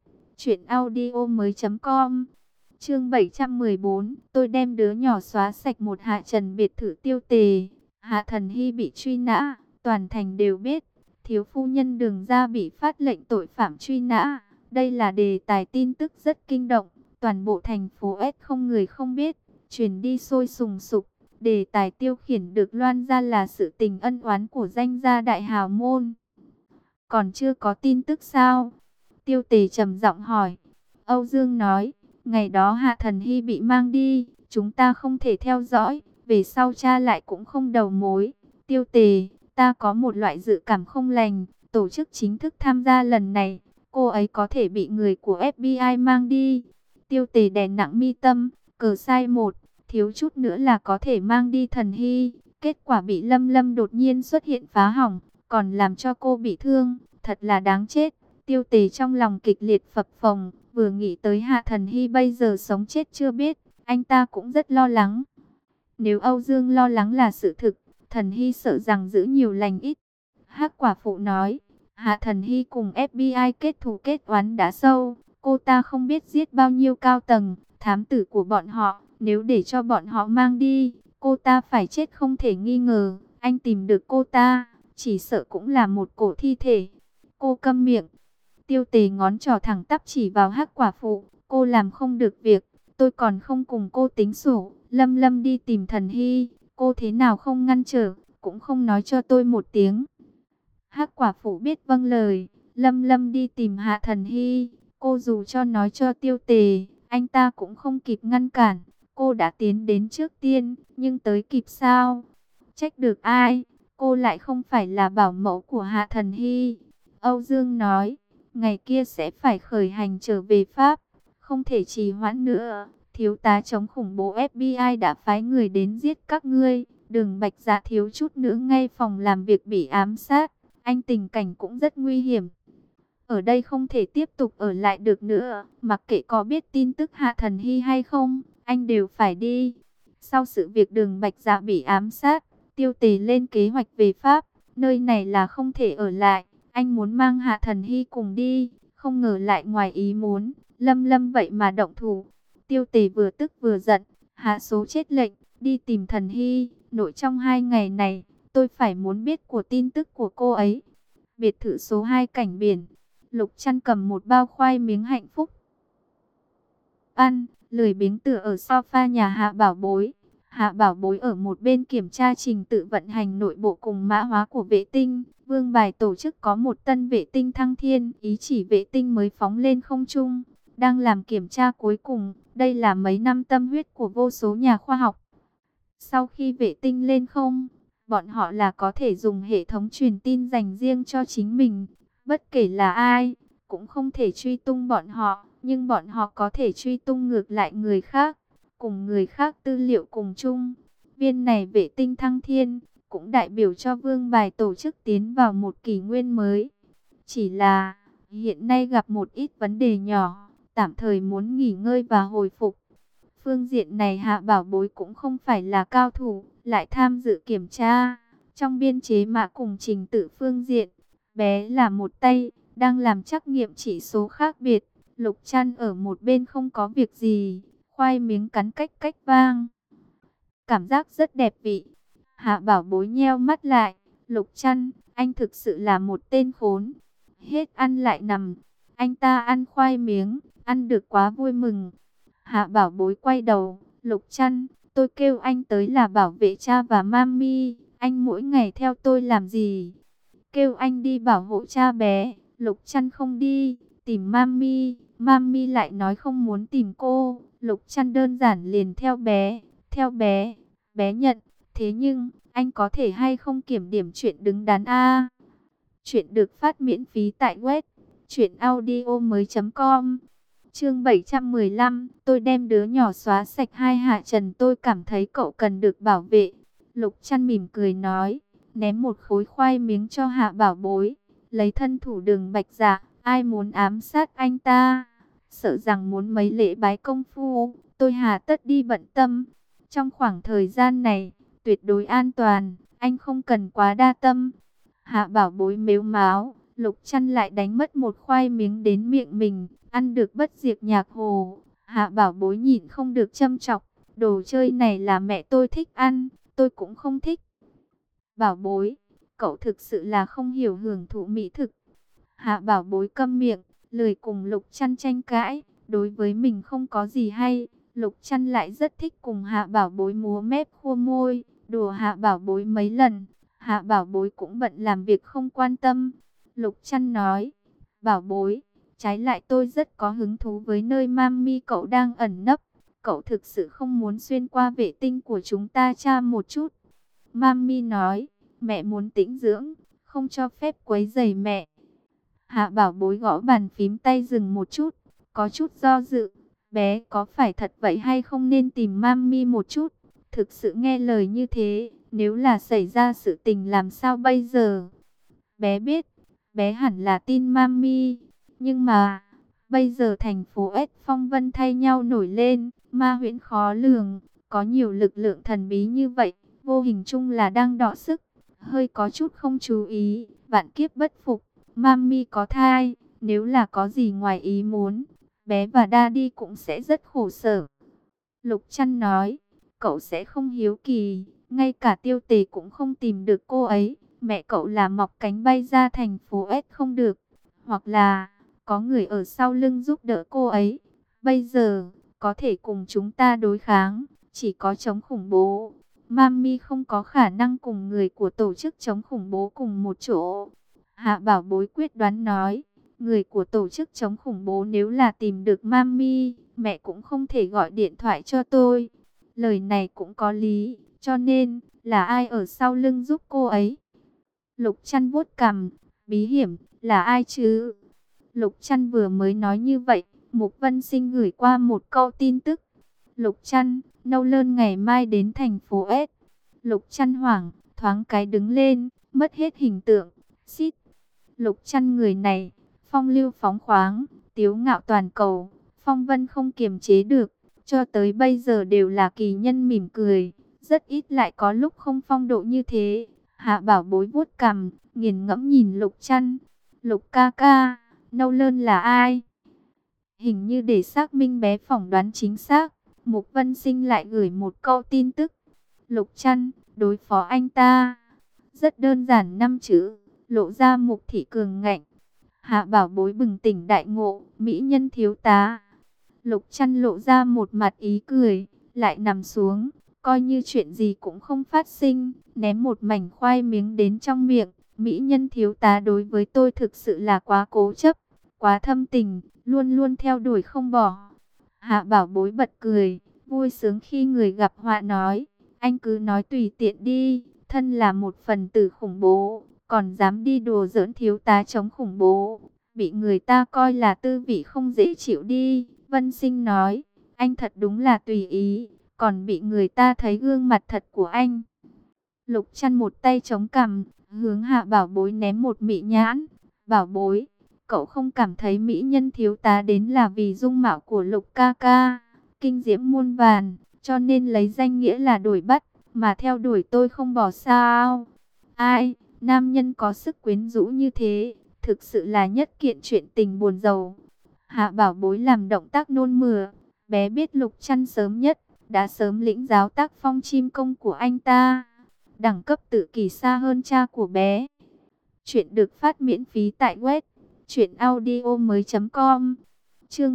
truyệnaudiomoi.com. Chương 714, tôi đem đứa nhỏ xóa sạch một hạ trần biệt thự Tiêu Tề. Hạ Thần Hy bị truy nã, toàn thành đều biết. Thiếu phu nhân Đường gia bị phát lệnh tội phạm truy nã. Đây là đề tài tin tức rất kinh động, toàn bộ thành phố S không người không biết, truyền đi sôi sùng sục. Đề tài tiêu khiển được loan ra là sự tình ân oán của danh gia đại hào môn. Còn chưa có tin tức sao? Tiêu Tề trầm giọng hỏi. Âu Dương nói, ngày đó Hạ Thần Hy bị mang đi, chúng ta không thể theo dõi, về sau tra lại cũng không đầu mối. Tiêu Tề, ta có một loại dự cảm không lành, tổ chức chính thức tham gia lần này, cô ấy có thể bị người của FBI mang đi. Tiêu Tề đè nặng mi tâm, cờ sai một, thiếu chút nữa là có thể mang đi Thần Hy. Kết quả bị Lâm Lâm đột nhiên xuất hiện phá hỏng, còn làm cho cô bị thương, thật là đáng chết. Tiêu Tề trong lòng kịch liệt phập phồng, vừa nghĩ tới Hạ Thần Hy bây giờ sống chết chưa biết, anh ta cũng rất lo lắng. Nếu Âu Dương lo lắng là sự thực, Thần Hy sợ rằng giữ nhiều lành ít. Hắc quả phụ nói, Hạ Thần Hy cùng FBI kết thù kết oán đã sâu. Cô ta không biết giết bao nhiêu cao tầng, thám tử của bọn họ. Nếu để cho bọn họ mang đi, cô ta phải chết không thể nghi ngờ. Anh tìm được cô ta, chỉ sợ cũng là một cổ thi thể. Cô câm miệng. Tiêu Tề ngón trỏ thẳng tắp chỉ vào Hắc quả phụ. Cô làm không được việc, tôi còn không cùng cô tính sổ. Lâm Lâm đi tìm Thần Hy, cô thế nào không ngăn trở, cũng không nói cho tôi một tiếng. Hắc quả phụ biết vâng lời. Lâm Lâm đi tìm Hạ Thần Hy, cô dù cho nói cho Tiêu Tề, anh ta cũng không kịp ngăn cản. Cô đã tiến đến trước tiên, nhưng tới kịp sao? Trách được ai? Cô lại không phải là bảo mẫu của Hạ Thần Hy. Âu Dương nói, ngày kia sẽ phải khởi hành trở về Pháp, không thể trì hoãn nữa. Thiếu tá chống khủng bố FBI đã phái người đến giết các ngươi. Đường Bạch Dạ thiếu chút nữa ngay phòng làm việc bị ám sát. Anh tình cảnh cũng rất nguy hiểm. Ở đây không thể tiếp tục ở lại được nữa. Mặc kệ có biết tin tức Hạ Thần Hy hay không, anh đều phải đi. Sau sự việc Đường Bạch Dạ bị ám sát, Tiêu Tề lên kế hoạch về Pháp. Nơi này là không thể ở lại. Anh muốn mang Hạ Thần Hy cùng đi. Không ngờ lại ngoài ý muốn. Lâm Lâm vậy mà động thủ. Tiêu Tề vừa tức vừa giận. Hạ số chết lệnh, đi tìm Thần Hy. Nội trong 2 ngày này, tôi phải muốn biết của tin tức của cô ấy. Biệt thự số 2 cảnh biển. Lục Trăn cầm một bao khoai miếng hạnh phúc. Ăn, lười biếng tựa ở sofa nhà Hạ Bảo Bối. Hạ Bảo Bối ở một bên kiểm tra trình tự vận hành nội bộ cùng mã hóa của vệ tinh. Vương Bài tổ chức có một tân vệ tinh thăng thiên, ý chỉ vệ tinh mới phóng lên không trung. Đang làm kiểm tra cuối cùng, đây là mấy năm tâm huyết của vô số nhà khoa học. Sau khi vệ tinh lên không, bọn họ là có thể dùng hệ thống truyền tin dành riêng cho chính mình. Bất kể là ai, cũng không thể truy tung bọn họ, nhưng bọn họ có thể truy tung ngược lại người khác, cùng người khác tư liệu cùng chung. Viên này vệ tinh thăng thiên, cũng đại biểu cho Vương Bài tổ chức tiến vào một kỷ nguyên mới. Chỉ là, hiện nay gặp một ít vấn đề nhỏ, tạm thời muốn nghỉ ngơi và hồi phục. Phương diện này Hạ Bảo Bối cũng không phải là cao thủ, lại tham dự kiểm tra. Trong biên chế mã cùng trình tự phương diện, bé là một tay, đang làm trắc nghiệm chỉ số khác biệt. Lục Trăn ở một bên không có việc gì, khoai miếng cắn cách cách vang. Cảm giác rất đẹp vị. Hạ Bảo Bối nheo mắt lại. Lục Trăn, anh thực sự là một tên khốn. Hết ăn lại nằm. Anh ta ăn khoai miếng, ăn được quá vui mừng. Hạ Bảo Bối quay đầu. Lục Trăn, tôi kêu anh tới là bảo vệ cha và mami. Anh mỗi ngày theo tôi làm gì? Kêu anh đi bảo hộ cha bé. Lục Trăn không đi, tìm mami. Mami lại nói không muốn tìm cô. Lục Trăn đơn giản liền theo bé. Theo bé, bé nhận. Thế nhưng, anh có thể hay không kiểm điểm chuyện đứng đắn a? Chuyện được phát miễn phí tại web truyệnaudiomoi.com. Chương 715, tôi đem đứa nhỏ xóa sạch hai Hạ Trần, tôi cảm thấy cậu cần được bảo vệ. Lục Trăn mỉm cười nói, ném một khối khoai miếng cho Hạ Bảo Bối, lấy thân thủ Đường Bạch Dạ, ai muốn ám sát anh ta, sợ rằng muốn mấy lễ bái công phu, tôi hà tất đi bận tâm. Trong khoảng thời gian này, tuyệt đối an toàn, anh không cần quá đa tâm. Hạ Bảo Bối mếu máo, Lục Trăn lại đánh mất một khoai miếng đến miệng mình, ăn được bất diệt nhạc hồ. Hạ Bảo Bối nhịn không được châm chọc, đồ chơi này là mẹ tôi thích ăn, tôi cũng không thích. Bảo Bối, cậu thực sự là không hiểu hưởng thụ mỹ thực. Hạ Bảo Bối câm miệng, lười cùng Lục Trăn tranh cãi, đối với mình không có gì hay. Lục Trăn lại rất thích cùng Hạ Bảo Bối múa mép khua môi, đùa Hạ Bảo Bối mấy lần. Hạ Bảo Bối cũng bận làm việc không quan tâm. Lục Trăn nói, Bảo Bối, trái lại tôi rất có hứng thú với nơi mami cậu đang ẩn nấp. Cậu thực sự không muốn xuyên qua vệ tinh của chúng ta tra một chút. Mami nói, mẹ muốn tĩnh dưỡng, không cho phép quấy rầy mẹ. Hạ Bảo Bối gõ bàn phím tay dừng một chút, có chút do dự. Bé có phải thật vậy hay không nên tìm mami một chút. Thực sự nghe lời như thế, nếu là xảy ra sự tình làm sao bây giờ? Bé biết, bé hẳn là tin mami. Nhưng mà, bây giờ thành phố S phong vân thay nhau nổi lên, ma huyễn khó lường. Có nhiều lực lượng thần bí như vậy, vô hình chung là đang đọ sức. Hơi có chút không chú ý, vạn kiếp bất phục. Mami có thai, nếu là có gì ngoài ý muốn, bé và Daddy cũng sẽ rất khổ sở. Lục Trăn nói, cậu sẽ không hiếu kỳ, ngay cả Tiêu Tề cũng không tìm được cô ấy. Mẹ cậu là mọc cánh bay ra thành phố S không được, hoặc là có người ở sau lưng giúp đỡ cô ấy. Bây giờ, có thể cùng chúng ta đối kháng, chỉ có chống khủng bố. Mami không có khả năng cùng người của tổ chức chống khủng bố cùng một chỗ. Hạ Bảo Bối quyết đoán nói, người của tổ chức chống khủng bố nếu là tìm được Mami, mẹ cũng không thể gọi điện thoại cho tôi. Lời này cũng có lý, cho nên, là ai ở sau lưng giúp cô ấy? Lục Trăn vuốt cằm, bí hiểm, là ai chứ? Lục Trăn vừa mới nói như vậy, Mục Vân Sinh gửi qua một câu tin tức. Lục Trăn, Nolan ngày mai đến thành phố S. Lục Trăn hoảng, thoáng cái đứng lên, mất hết hình tượng. Xít. Lục Trăn người này, phong lưu phóng khoáng, tiếu ngạo toàn cầu, phong vân không kiềm chế được. Cho tới bây giờ đều là kỳ nhân mỉm cười, rất ít lại có lúc không phong độ như thế. Hạ Bảo Bối vuốt cằm, nghiền ngẫm nhìn Lục Trăn. Lục ca ca, Nolan là ai? Hình như để xác minh bé phỏng đoán chính xác, Mục Vân Sinh lại gửi một câu tin tức. Lục Trăn, đối phó anh ta. Rất đơn giản 5 chữ, lộ ra Mục thị cường ngạnh. Hạ Bảo Bối bừng tỉnh đại ngộ, mỹ nhân thiếu tá. Lục Trăn lộ ra một mặt ý cười, lại nằm xuống, coi như chuyện gì cũng không phát sinh, ném một mảnh khoai miếng đến trong miệng. Mỹ nhân thiếu tá đối với tôi thực sự là quá cố chấp, quá thâm tình, luôn luôn theo đuổi không bỏ. Hạ Bảo Bối bật cười, vui sướng khi người gặp họa nói, anh cứ nói tùy tiện đi, thân là một phần tử khủng bố, còn dám đi đùa giỡn thiếu tá chống khủng bố, bị người ta coi là tư vị không dễ chịu đi. Vân Sinh nói, anh thật đúng là tùy ý, còn bị người ta thấy gương mặt thật của anh. Lục Trăn một tay chống cằm, hướng Hạ Bảo Bối ném một mị nhãn. Bảo Bối, cậu không cảm thấy mỹ nhân thiếu tá đến là vì dung mạo của Lục ca ca, kinh diễm muôn vàn, cho nên lấy danh nghĩa là đuổi bắt, mà theo đuổi tôi không bỏ sao? Ai, nam nhân có sức quyến rũ như thế, thực sự là nhất kiện chuyện tình buồn rầu. Hạ Bảo Bối làm động tác nôn mửa, bé biết Lục Trăn sớm nhất, đã sớm lĩnh giáo tác phong chim công của anh ta. Đẳng cấp tự kỷ xa hơn cha của bé. Chuyện được phát miễn phí tại web truyệnaudiomoi.com. Chương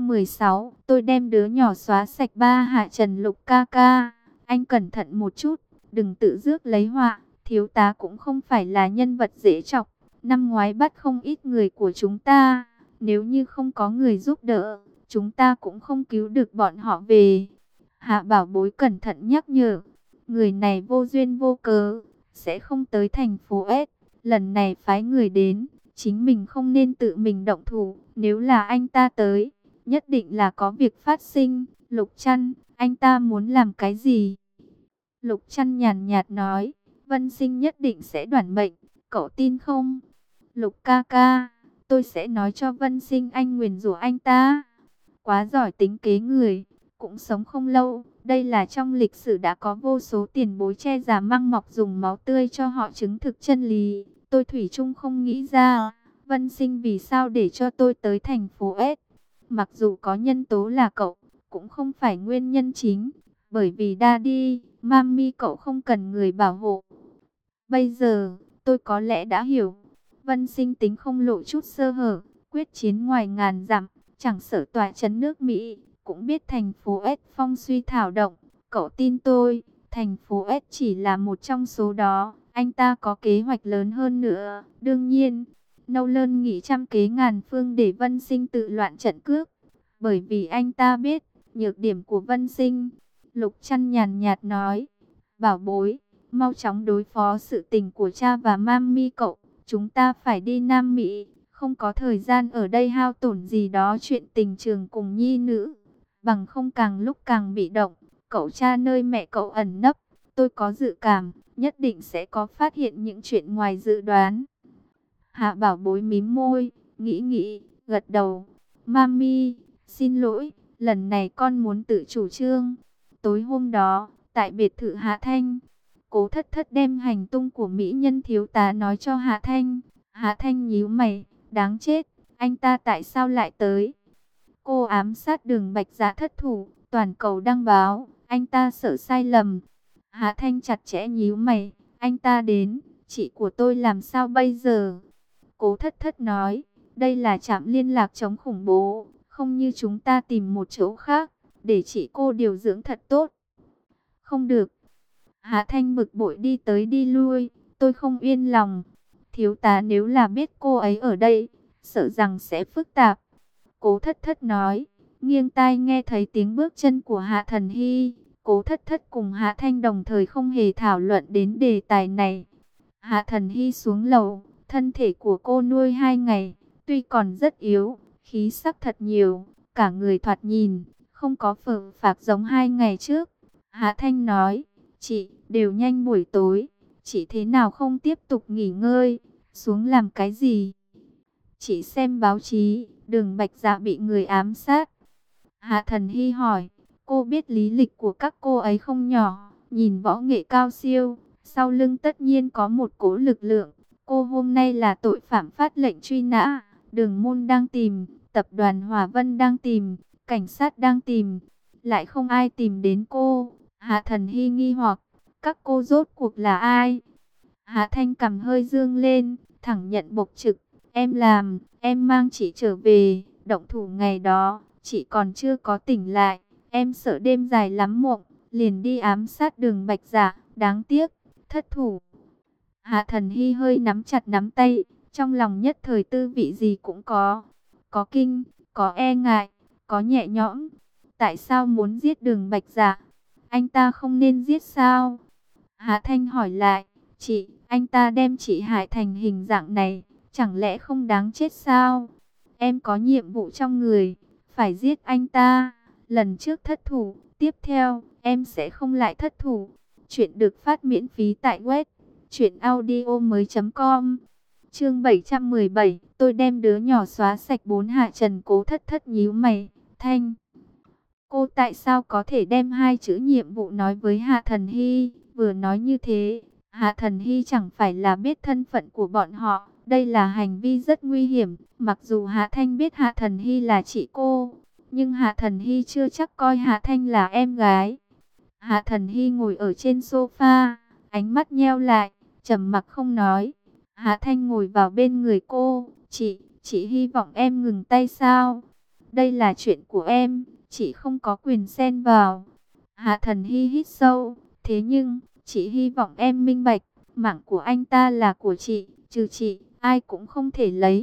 716, tôi đem đứa nhỏ xóa sạch ba. Hạ Trần. Lục ca ca, anh cẩn thận một chút, đừng tự rước lấy họa, thiếu tá cũng không phải là nhân vật dễ chọc, năm ngoái bắt không ít người của chúng ta, nếu như không có người giúp đỡ, chúng ta cũng không cứu được bọn họ về. Hạ Bảo Bối cẩn thận nhắc nhở, người này vô duyên vô cớ, sẽ không tới thành phố S, lần này phái người đến, chính mình không nên tự mình động thủ, nếu là anh ta tới, nhất định là có việc phát sinh. Lục Trăn, anh ta muốn làm cái gì? Lục Trăn nhàn nhạt nói, Vân Sinh nhất định sẽ đoản mệnh, cậu tin không? Lục ca ca, tôi sẽ nói cho Vân Sinh anh nguyền rủa anh ta. Quá giỏi tính kế người, cũng sống không lâu. Đây là trong lịch sử đã có vô số tiền bối che giả măng mọc dùng máu tươi cho họ chứng thực chân lý. Tôi thủy chung không nghĩ ra, Vân Sinh vì sao để cho tôi tới thành phố S. Mặc dù có nhân tố là cậu, cũng không phải nguyên nhân chính. Bởi vì Daddy, Mami cậu không cần người bảo hộ. Bây giờ, tôi có lẽ đã hiểu. Vân Sinh tính không lộ chút sơ hở, quyết chiến ngoài ngàn dặm, chẳng sợ tọa trấn nước Mỹ, cũng biết thành phố S phong suy thảo động. Cậu tin tôi, thành phố S chỉ là một trong số đó, anh ta có kế hoạch lớn hơn nữa. Đương nhiên, Nolan nghĩ trăm kế ngàn phương để Vân Sinh tự loạn trận cước, bởi vì anh ta biết nhược điểm của Vân Sinh. Lục Trăn nhàn nhạt nói, Bảo Bối, mau chóng đối phó sự tình của cha và mami cậu, chúng ta phải đi Nam Mỹ, không có thời gian ở đây hao tổn gì đó chuyện tình trường cùng nhi nữ, bằng không càng lúc càng bị động. Cậu cha nơi mẹ cậu ẩn nấp, tôi có dự cảm, nhất định sẽ có phát hiện những chuyện ngoài dự đoán. Hạ Bảo Bối mím môi, nghĩ, gật đầu. Mami, xin lỗi, lần này con muốn tự chủ trương. Tối hôm đó, tại biệt thự Hạ Thanh, Cố Thất Thất đem hành tung của mỹ nhân thiếu tá nói cho Hạ Thanh. Hạ Thanh nhíu mày, đáng chết, anh ta tại sao lại tới? Cô ám sát Đường Bạch Dạ thất thủ, toàn cầu đăng báo, anh ta sợ sai lầm. Hạ Thanh chặt chẽ nhíu mày, anh ta đến, chị của tôi làm sao bây giờ? Cố Thất Thất nói, đây là trạm liên lạc chống khủng bố, không như chúng ta tìm một chỗ khác, để chị cô điều dưỡng thật tốt. Không được. Hạ Thanh bực bội đi tới đi lui, tôi không yên lòng. Thiếu tá nếu là biết cô ấy ở đây, sợ rằng sẽ phức tạp. Cố Thất Thất nói, nghiêng tai nghe thấy tiếng bước chân của Hạ Thần Hy. Cố Thất Thất cùng Hạ Thanh đồng thời không hề thảo luận đến đề tài này. Hạ Thần Hy xuống lầu, thân thể của cô nuôi 2 ngày, tuy còn rất yếu, khí sắc thật nhiều, cả người thoạt nhìn, không có phờ phạc giống 2 ngày trước. Hạ Thanh nói, chị, đều nhanh buổi tối, chị thế nào không tiếp tục nghỉ ngơi, xuống làm cái gì? Chị xem báo chí, Đường Bạch Dạ bị người ám sát. Hạ Thần Hy hỏi, cô biết lý lịch của các cô ấy không nhỏ, nhìn võ nghệ cao siêu, sau lưng tất nhiên có một cỗ lực lượng. Cô hôm nay là tội phạm phát lệnh truy nã, Đường Môn đang tìm, tập đoàn Hòa Vân đang tìm, cảnh sát đang tìm, lại không ai tìm đến cô. Hạ Thần Hy nghi hoặc, các cô rốt cuộc là ai? Hạ Thanh cằm hơi dương lên, thẳng nhận bộc trực, em làm, em mang chị trở về, động thủ ngày đó, chị còn chưa có tỉnh lại, em sợ đêm dài lắm mộng, liền đi ám sát Đường Bạch Dạ, đáng tiếc, thất thủ. Hạ Thần Hy hơi nắm chặt nắm tay, trong lòng nhất thời tư vị gì cũng có kinh, có e ngại, có nhẹ nhõm. Tại sao muốn giết Đường Bạch Dạ? Anh ta không nên giết sao? Hạ Thanh hỏi lại, chị, anh ta đem chị hại thành hình dạng này, chẳng lẽ không đáng chết sao? Em có nhiệm vụ trong người, phải giết anh ta. Lần trước thất thủ, tiếp theo, em sẽ không lại thất thủ. Chuyện được phát miễn phí tại web truyệnaudiomoi.com. Chương 717, tôi đem đứa nhỏ xóa sạch 4. Hạ Trần Cố Thất Thất nhíu mày, Thanh, cô tại sao có thể đem 2 chữ nhiệm vụ nói với Hạ Thần Hy? Vừa nói như thế, Hạ Thần Hy chẳng phải là biết thân phận của bọn họ. Đây là hành vi rất nguy hiểm. Mặc dù Hạ Thanh biết Hạ Thần Hy là chị cô, nhưng Hạ Thần Hy chưa chắc coi Hạ Thanh là em gái. Hạ Thần Hy ngồi ở trên sofa, ánh mắt nheo lại, trầm mặc không nói. Hạ Thanh ngồi vào bên người cô. Chị hy vọng em ngừng tay sao? Đây là chuyện của em, chị không có quyền xen vào. Hạ Thần Hy hít sâu, thế nhưng, chị hy vọng em minh bạch, mạng của anh ta là của chị, trừ chị, ai cũng không thể lấy.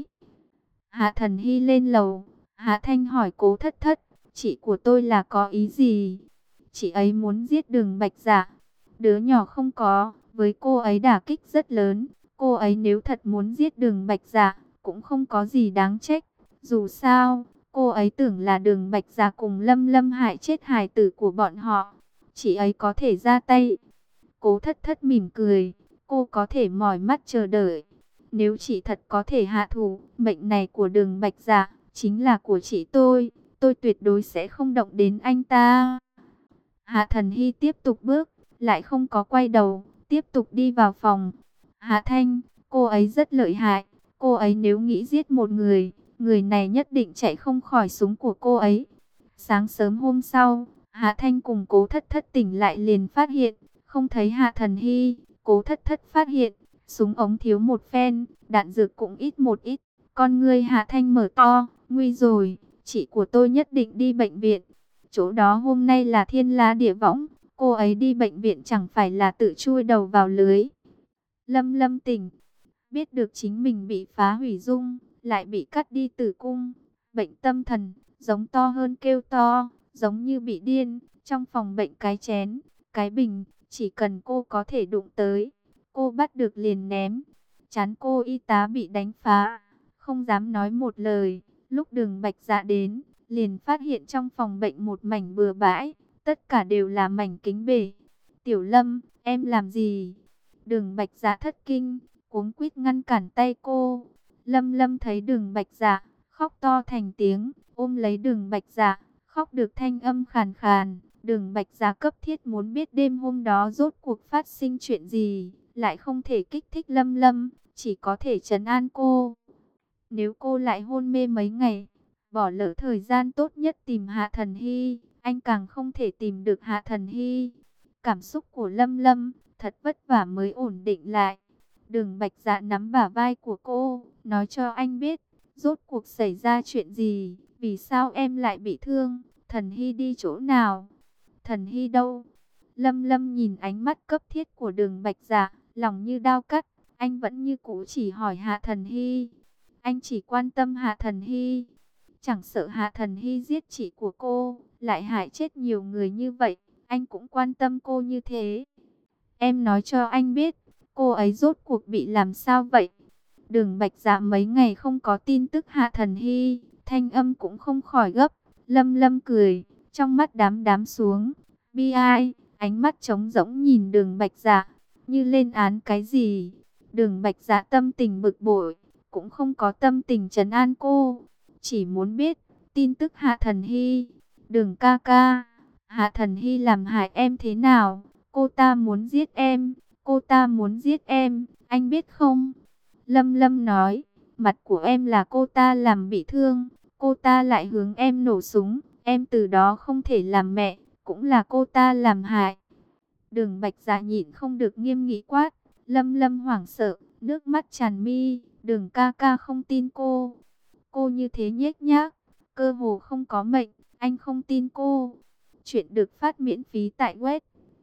Hạ Thần Hy lên lầu, Hạ Thanh hỏi Cố Thất Thất, chị của tôi là có ý gì? Chị ấy muốn giết Đường Bạch Dạ. Đứa nhỏ không có, với cô ấy đả kích rất lớn. Cô ấy nếu thật muốn giết Đường Bạch Dạ, cũng không có gì đáng trách. Dù sao, cô ấy tưởng là Đường Bạch Dạ cùng Lâm Lâm hại chết hài tử của bọn họ. Chị ấy có thể ra tay. Cố Thất Thất mỉm cười, cô có thể mỏi mắt chờ đợi. Nếu chị thật có thể hạ thủ, mệnh này của Đường Bạch Dạ chính là của chị tôi tuyệt đối sẽ không động đến anh ta. Hạ Thần Hy tiếp tục bước, lại không có quay đầu, tiếp tục đi vào phòng. Hạ Thanh, cô ấy rất lợi hại, cô ấy nếu nghĩ giết một người, người này nhất định chạy không khỏi súng của cô ấy. Sáng sớm hôm sau, Hạ Thanh cùng Cố Thất Thất tỉnh lại liền phát hiện, không thấy Hạ Thần Hy. Cố Thất Thất phát hiện, súng ống thiếu một phen, đạn dược cũng ít một ít. Con ngươi Hạ Thanh mở to, nguy rồi, chị của tôi nhất định đi bệnh viện. Chỗ đó hôm nay là thiên la địa võng, cô ấy đi bệnh viện chẳng phải là tự chui đầu vào lưới. Lâm Lâm tỉnh, biết được chính mình bị phá hủy dung, lại bị cắt đi tử cung, bệnh tâm thần, giống to hơn kêu to, giống như bị điên. Trong phòng bệnh cái chén, cái bình, chỉ cần cô có thể đụng tới, cô bắt được liền ném. Trán cô y tá bị đánh phá, không dám nói một lời. Lúc Đường Bạch Dạ đến, liền phát hiện trong phòng bệnh một mảnh bừa bãi, tất cả đều là mảnh kính bể. Tiểu Lâm, em làm gì? Đường Bạch Dạ thất kinh, cuống quýt ngăn cản tay cô. Lâm Lâm thấy Đường Bạch Dạ, khóc to thành tiếng, ôm lấy Đường Bạch Dạ, khóc được thanh âm khàn khàn. Đường Bạch Dạ cấp thiết muốn biết đêm hôm đó rốt cuộc phát sinh chuyện gì, lại không thể kích thích Lâm Lâm, chỉ có thể trấn an cô. Nếu cô lại hôn mê mấy ngày, bỏ lỡ thời gian tốt nhất tìm Hạ Thần Hy, anh càng không thể tìm được Hạ Thần Hy. Cảm xúc của Lâm Lâm thật vất vả mới ổn định lại. Đường Bạch Dạ nắm bả vai của cô, nói cho anh biết, rốt cuộc xảy ra chuyện gì, vì sao em lại bị thương, Thần Hy đi chỗ nào, Thần Hy đâu? Lâm Lâm nhìn ánh mắt cấp thiết của Đường Bạch Dạ, lòng như đao cắt, anh vẫn như cũ chỉ hỏi Hạ Thần Hy. Anh chỉ quan tâm Hạ Thần Hy, chẳng sợ Hạ Thần Hy giết chị của cô, lại hại chết nhiều người như vậy, anh cũng quan tâm cô như thế. Em nói cho anh biết, cô ấy rốt cuộc bị làm sao vậy? Đường Bạch Dạ mấy ngày không có tin tức Hạ Thần Hy, thanh âm cũng không khỏi gấp. Lâm Lâm cười, trong mắt đám đám xuống, bi ai, ánh mắt trống rỗng nhìn Đường Bạch Dạ, như lên án cái gì. Đường Bạch Dạ tâm tình bực bội, cũng không có tâm tình trấn an cô, chỉ muốn biết tin tức Hạ Thần Hy. Đường ca ca, Hạ Thần Hy làm hại em thế nào? Cô ta muốn giết em, cô ta muốn giết em, anh biết không? Lâm Lâm nói, mặt của em là cô ta làm bị thương, cô ta lại hướng em nổ súng, em từ đó không thể làm mẹ, cũng là cô ta làm hại. Đường Bạch Dạ nhịn không được nghiêm nghị quát. Lâm Lâm hoảng sợ, nước mắt tràn mi. Đường ca ca không tin cô. Cô như thế nhếch nhác, cơ hồ không có mệnh, anh không tin cô. Chuyện được phát miễn phí tại web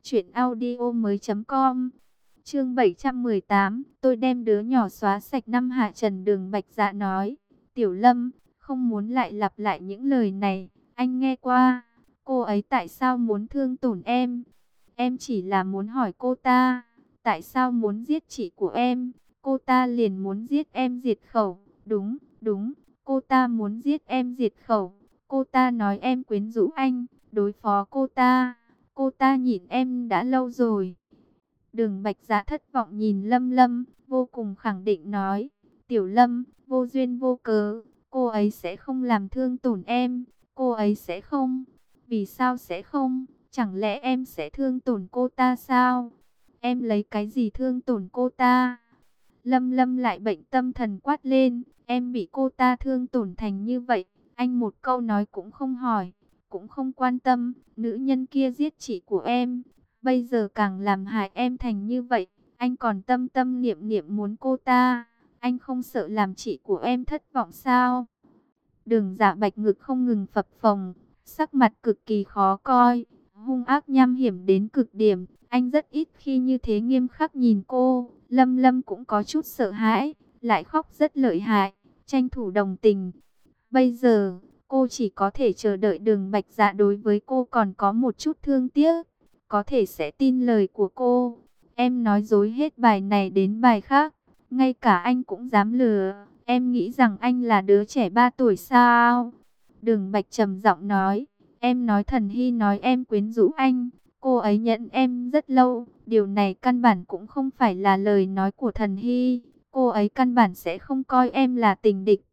truyệnaudiomoi.com. Chương 718, tôi đem đứa nhỏ xóa sạch năm hạ trần. Đường Bạch Dạ nói, Tiểu Lâm, không muốn lại lặp lại những lời này, anh nghe qua. Cô ấy tại sao muốn thương tổn em? Em chỉ là muốn hỏi cô ta, tại sao muốn giết chị của em? Cô ta liền muốn giết em diệt khẩu. Đúng, đúng, cô ta muốn giết em diệt khẩu. Cô ta nói em quyến rũ anh, đối phó cô ta. Cô ta nhìn em đã lâu rồi. Đường Bạch Dạ thất vọng nhìn Lâm Lâm, vô cùng khẳng định nói, Tiểu Lâm, vô duyên vô cớ, cô ấy sẽ không làm thương tổn em, cô ấy sẽ không. Vì sao sẽ không? Chẳng lẽ em sẽ thương tổn cô ta sao? Em lấy cái gì thương tổn cô ta? Lâm Lâm lại bệnh tâm thần quát lên, em bị cô ta thương tổn thành như vậy, anh một câu nói cũng không hỏi, cũng không quan tâm, nữ nhân kia giết chị của em, bây giờ càng làm hại em thành như vậy, anh còn tâm tâm niệm niệm muốn cô ta, anh không sợ làm chị của em thất vọng sao? Đường Dạ Bạch ngực không ngừng phập phồng, sắc mặt cực kỳ khó coi, hung ác nham hiểm đến cực điểm, anh rất ít khi như thế nghiêm khắc nhìn cô. Lâm Lâm cũng có chút sợ hãi, lại khóc rất lợi hại, tranh thủ đồng tình. Bây giờ, cô chỉ có thể chờ đợi Đường Bạch Dạ đối với cô còn có một chút thương tiếc, có thể sẽ tin lời của cô. Em nói dối hết bài này đến bài khác, ngay cả anh cũng dám lừa, em nghĩ rằng anh là đứa trẻ 3 tuổi sao? Đường Bạch trầm giọng nói, em nói Thần Hy nói em quyến rũ anh, cô ấy nhận em rất lâu, điều này căn bản cũng không phải là lời nói của Thần Hy, cô ấy căn bản sẽ không coi em là tình địch.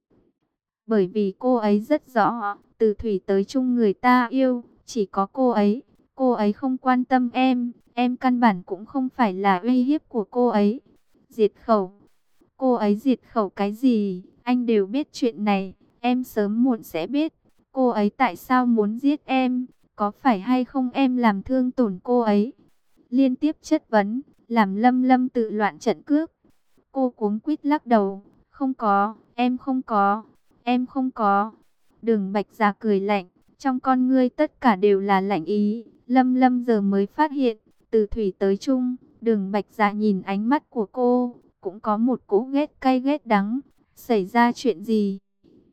Bởi vì cô ấy rất rõ, từ thủy tới chung người ta yêu, chỉ có cô ấy không quan tâm em căn bản cũng không phải là uy hiếp của cô ấy. Diệt khẩu, cô ấy diệt khẩu cái gì, anh đều biết chuyện này, em sớm muộn sẽ biết. Cô ấy tại sao muốn giết em, có phải hay không em làm thương tổn cô ấy? Liên tiếp chất vấn, làm Lâm Lâm tự loạn trận cước. Cô cuống quýt lắc đầu, không có, em không có, em không có. Đường Bạch Dạ cười lạnh, trong con ngươi tất cả đều là lạnh ý. Lâm Lâm giờ mới phát hiện, từ thủy tới chung, Đường Bạch Dạ nhìn ánh mắt của cô, cũng có một cỗ ghét cay ghét đắng. Xảy ra chuyện gì?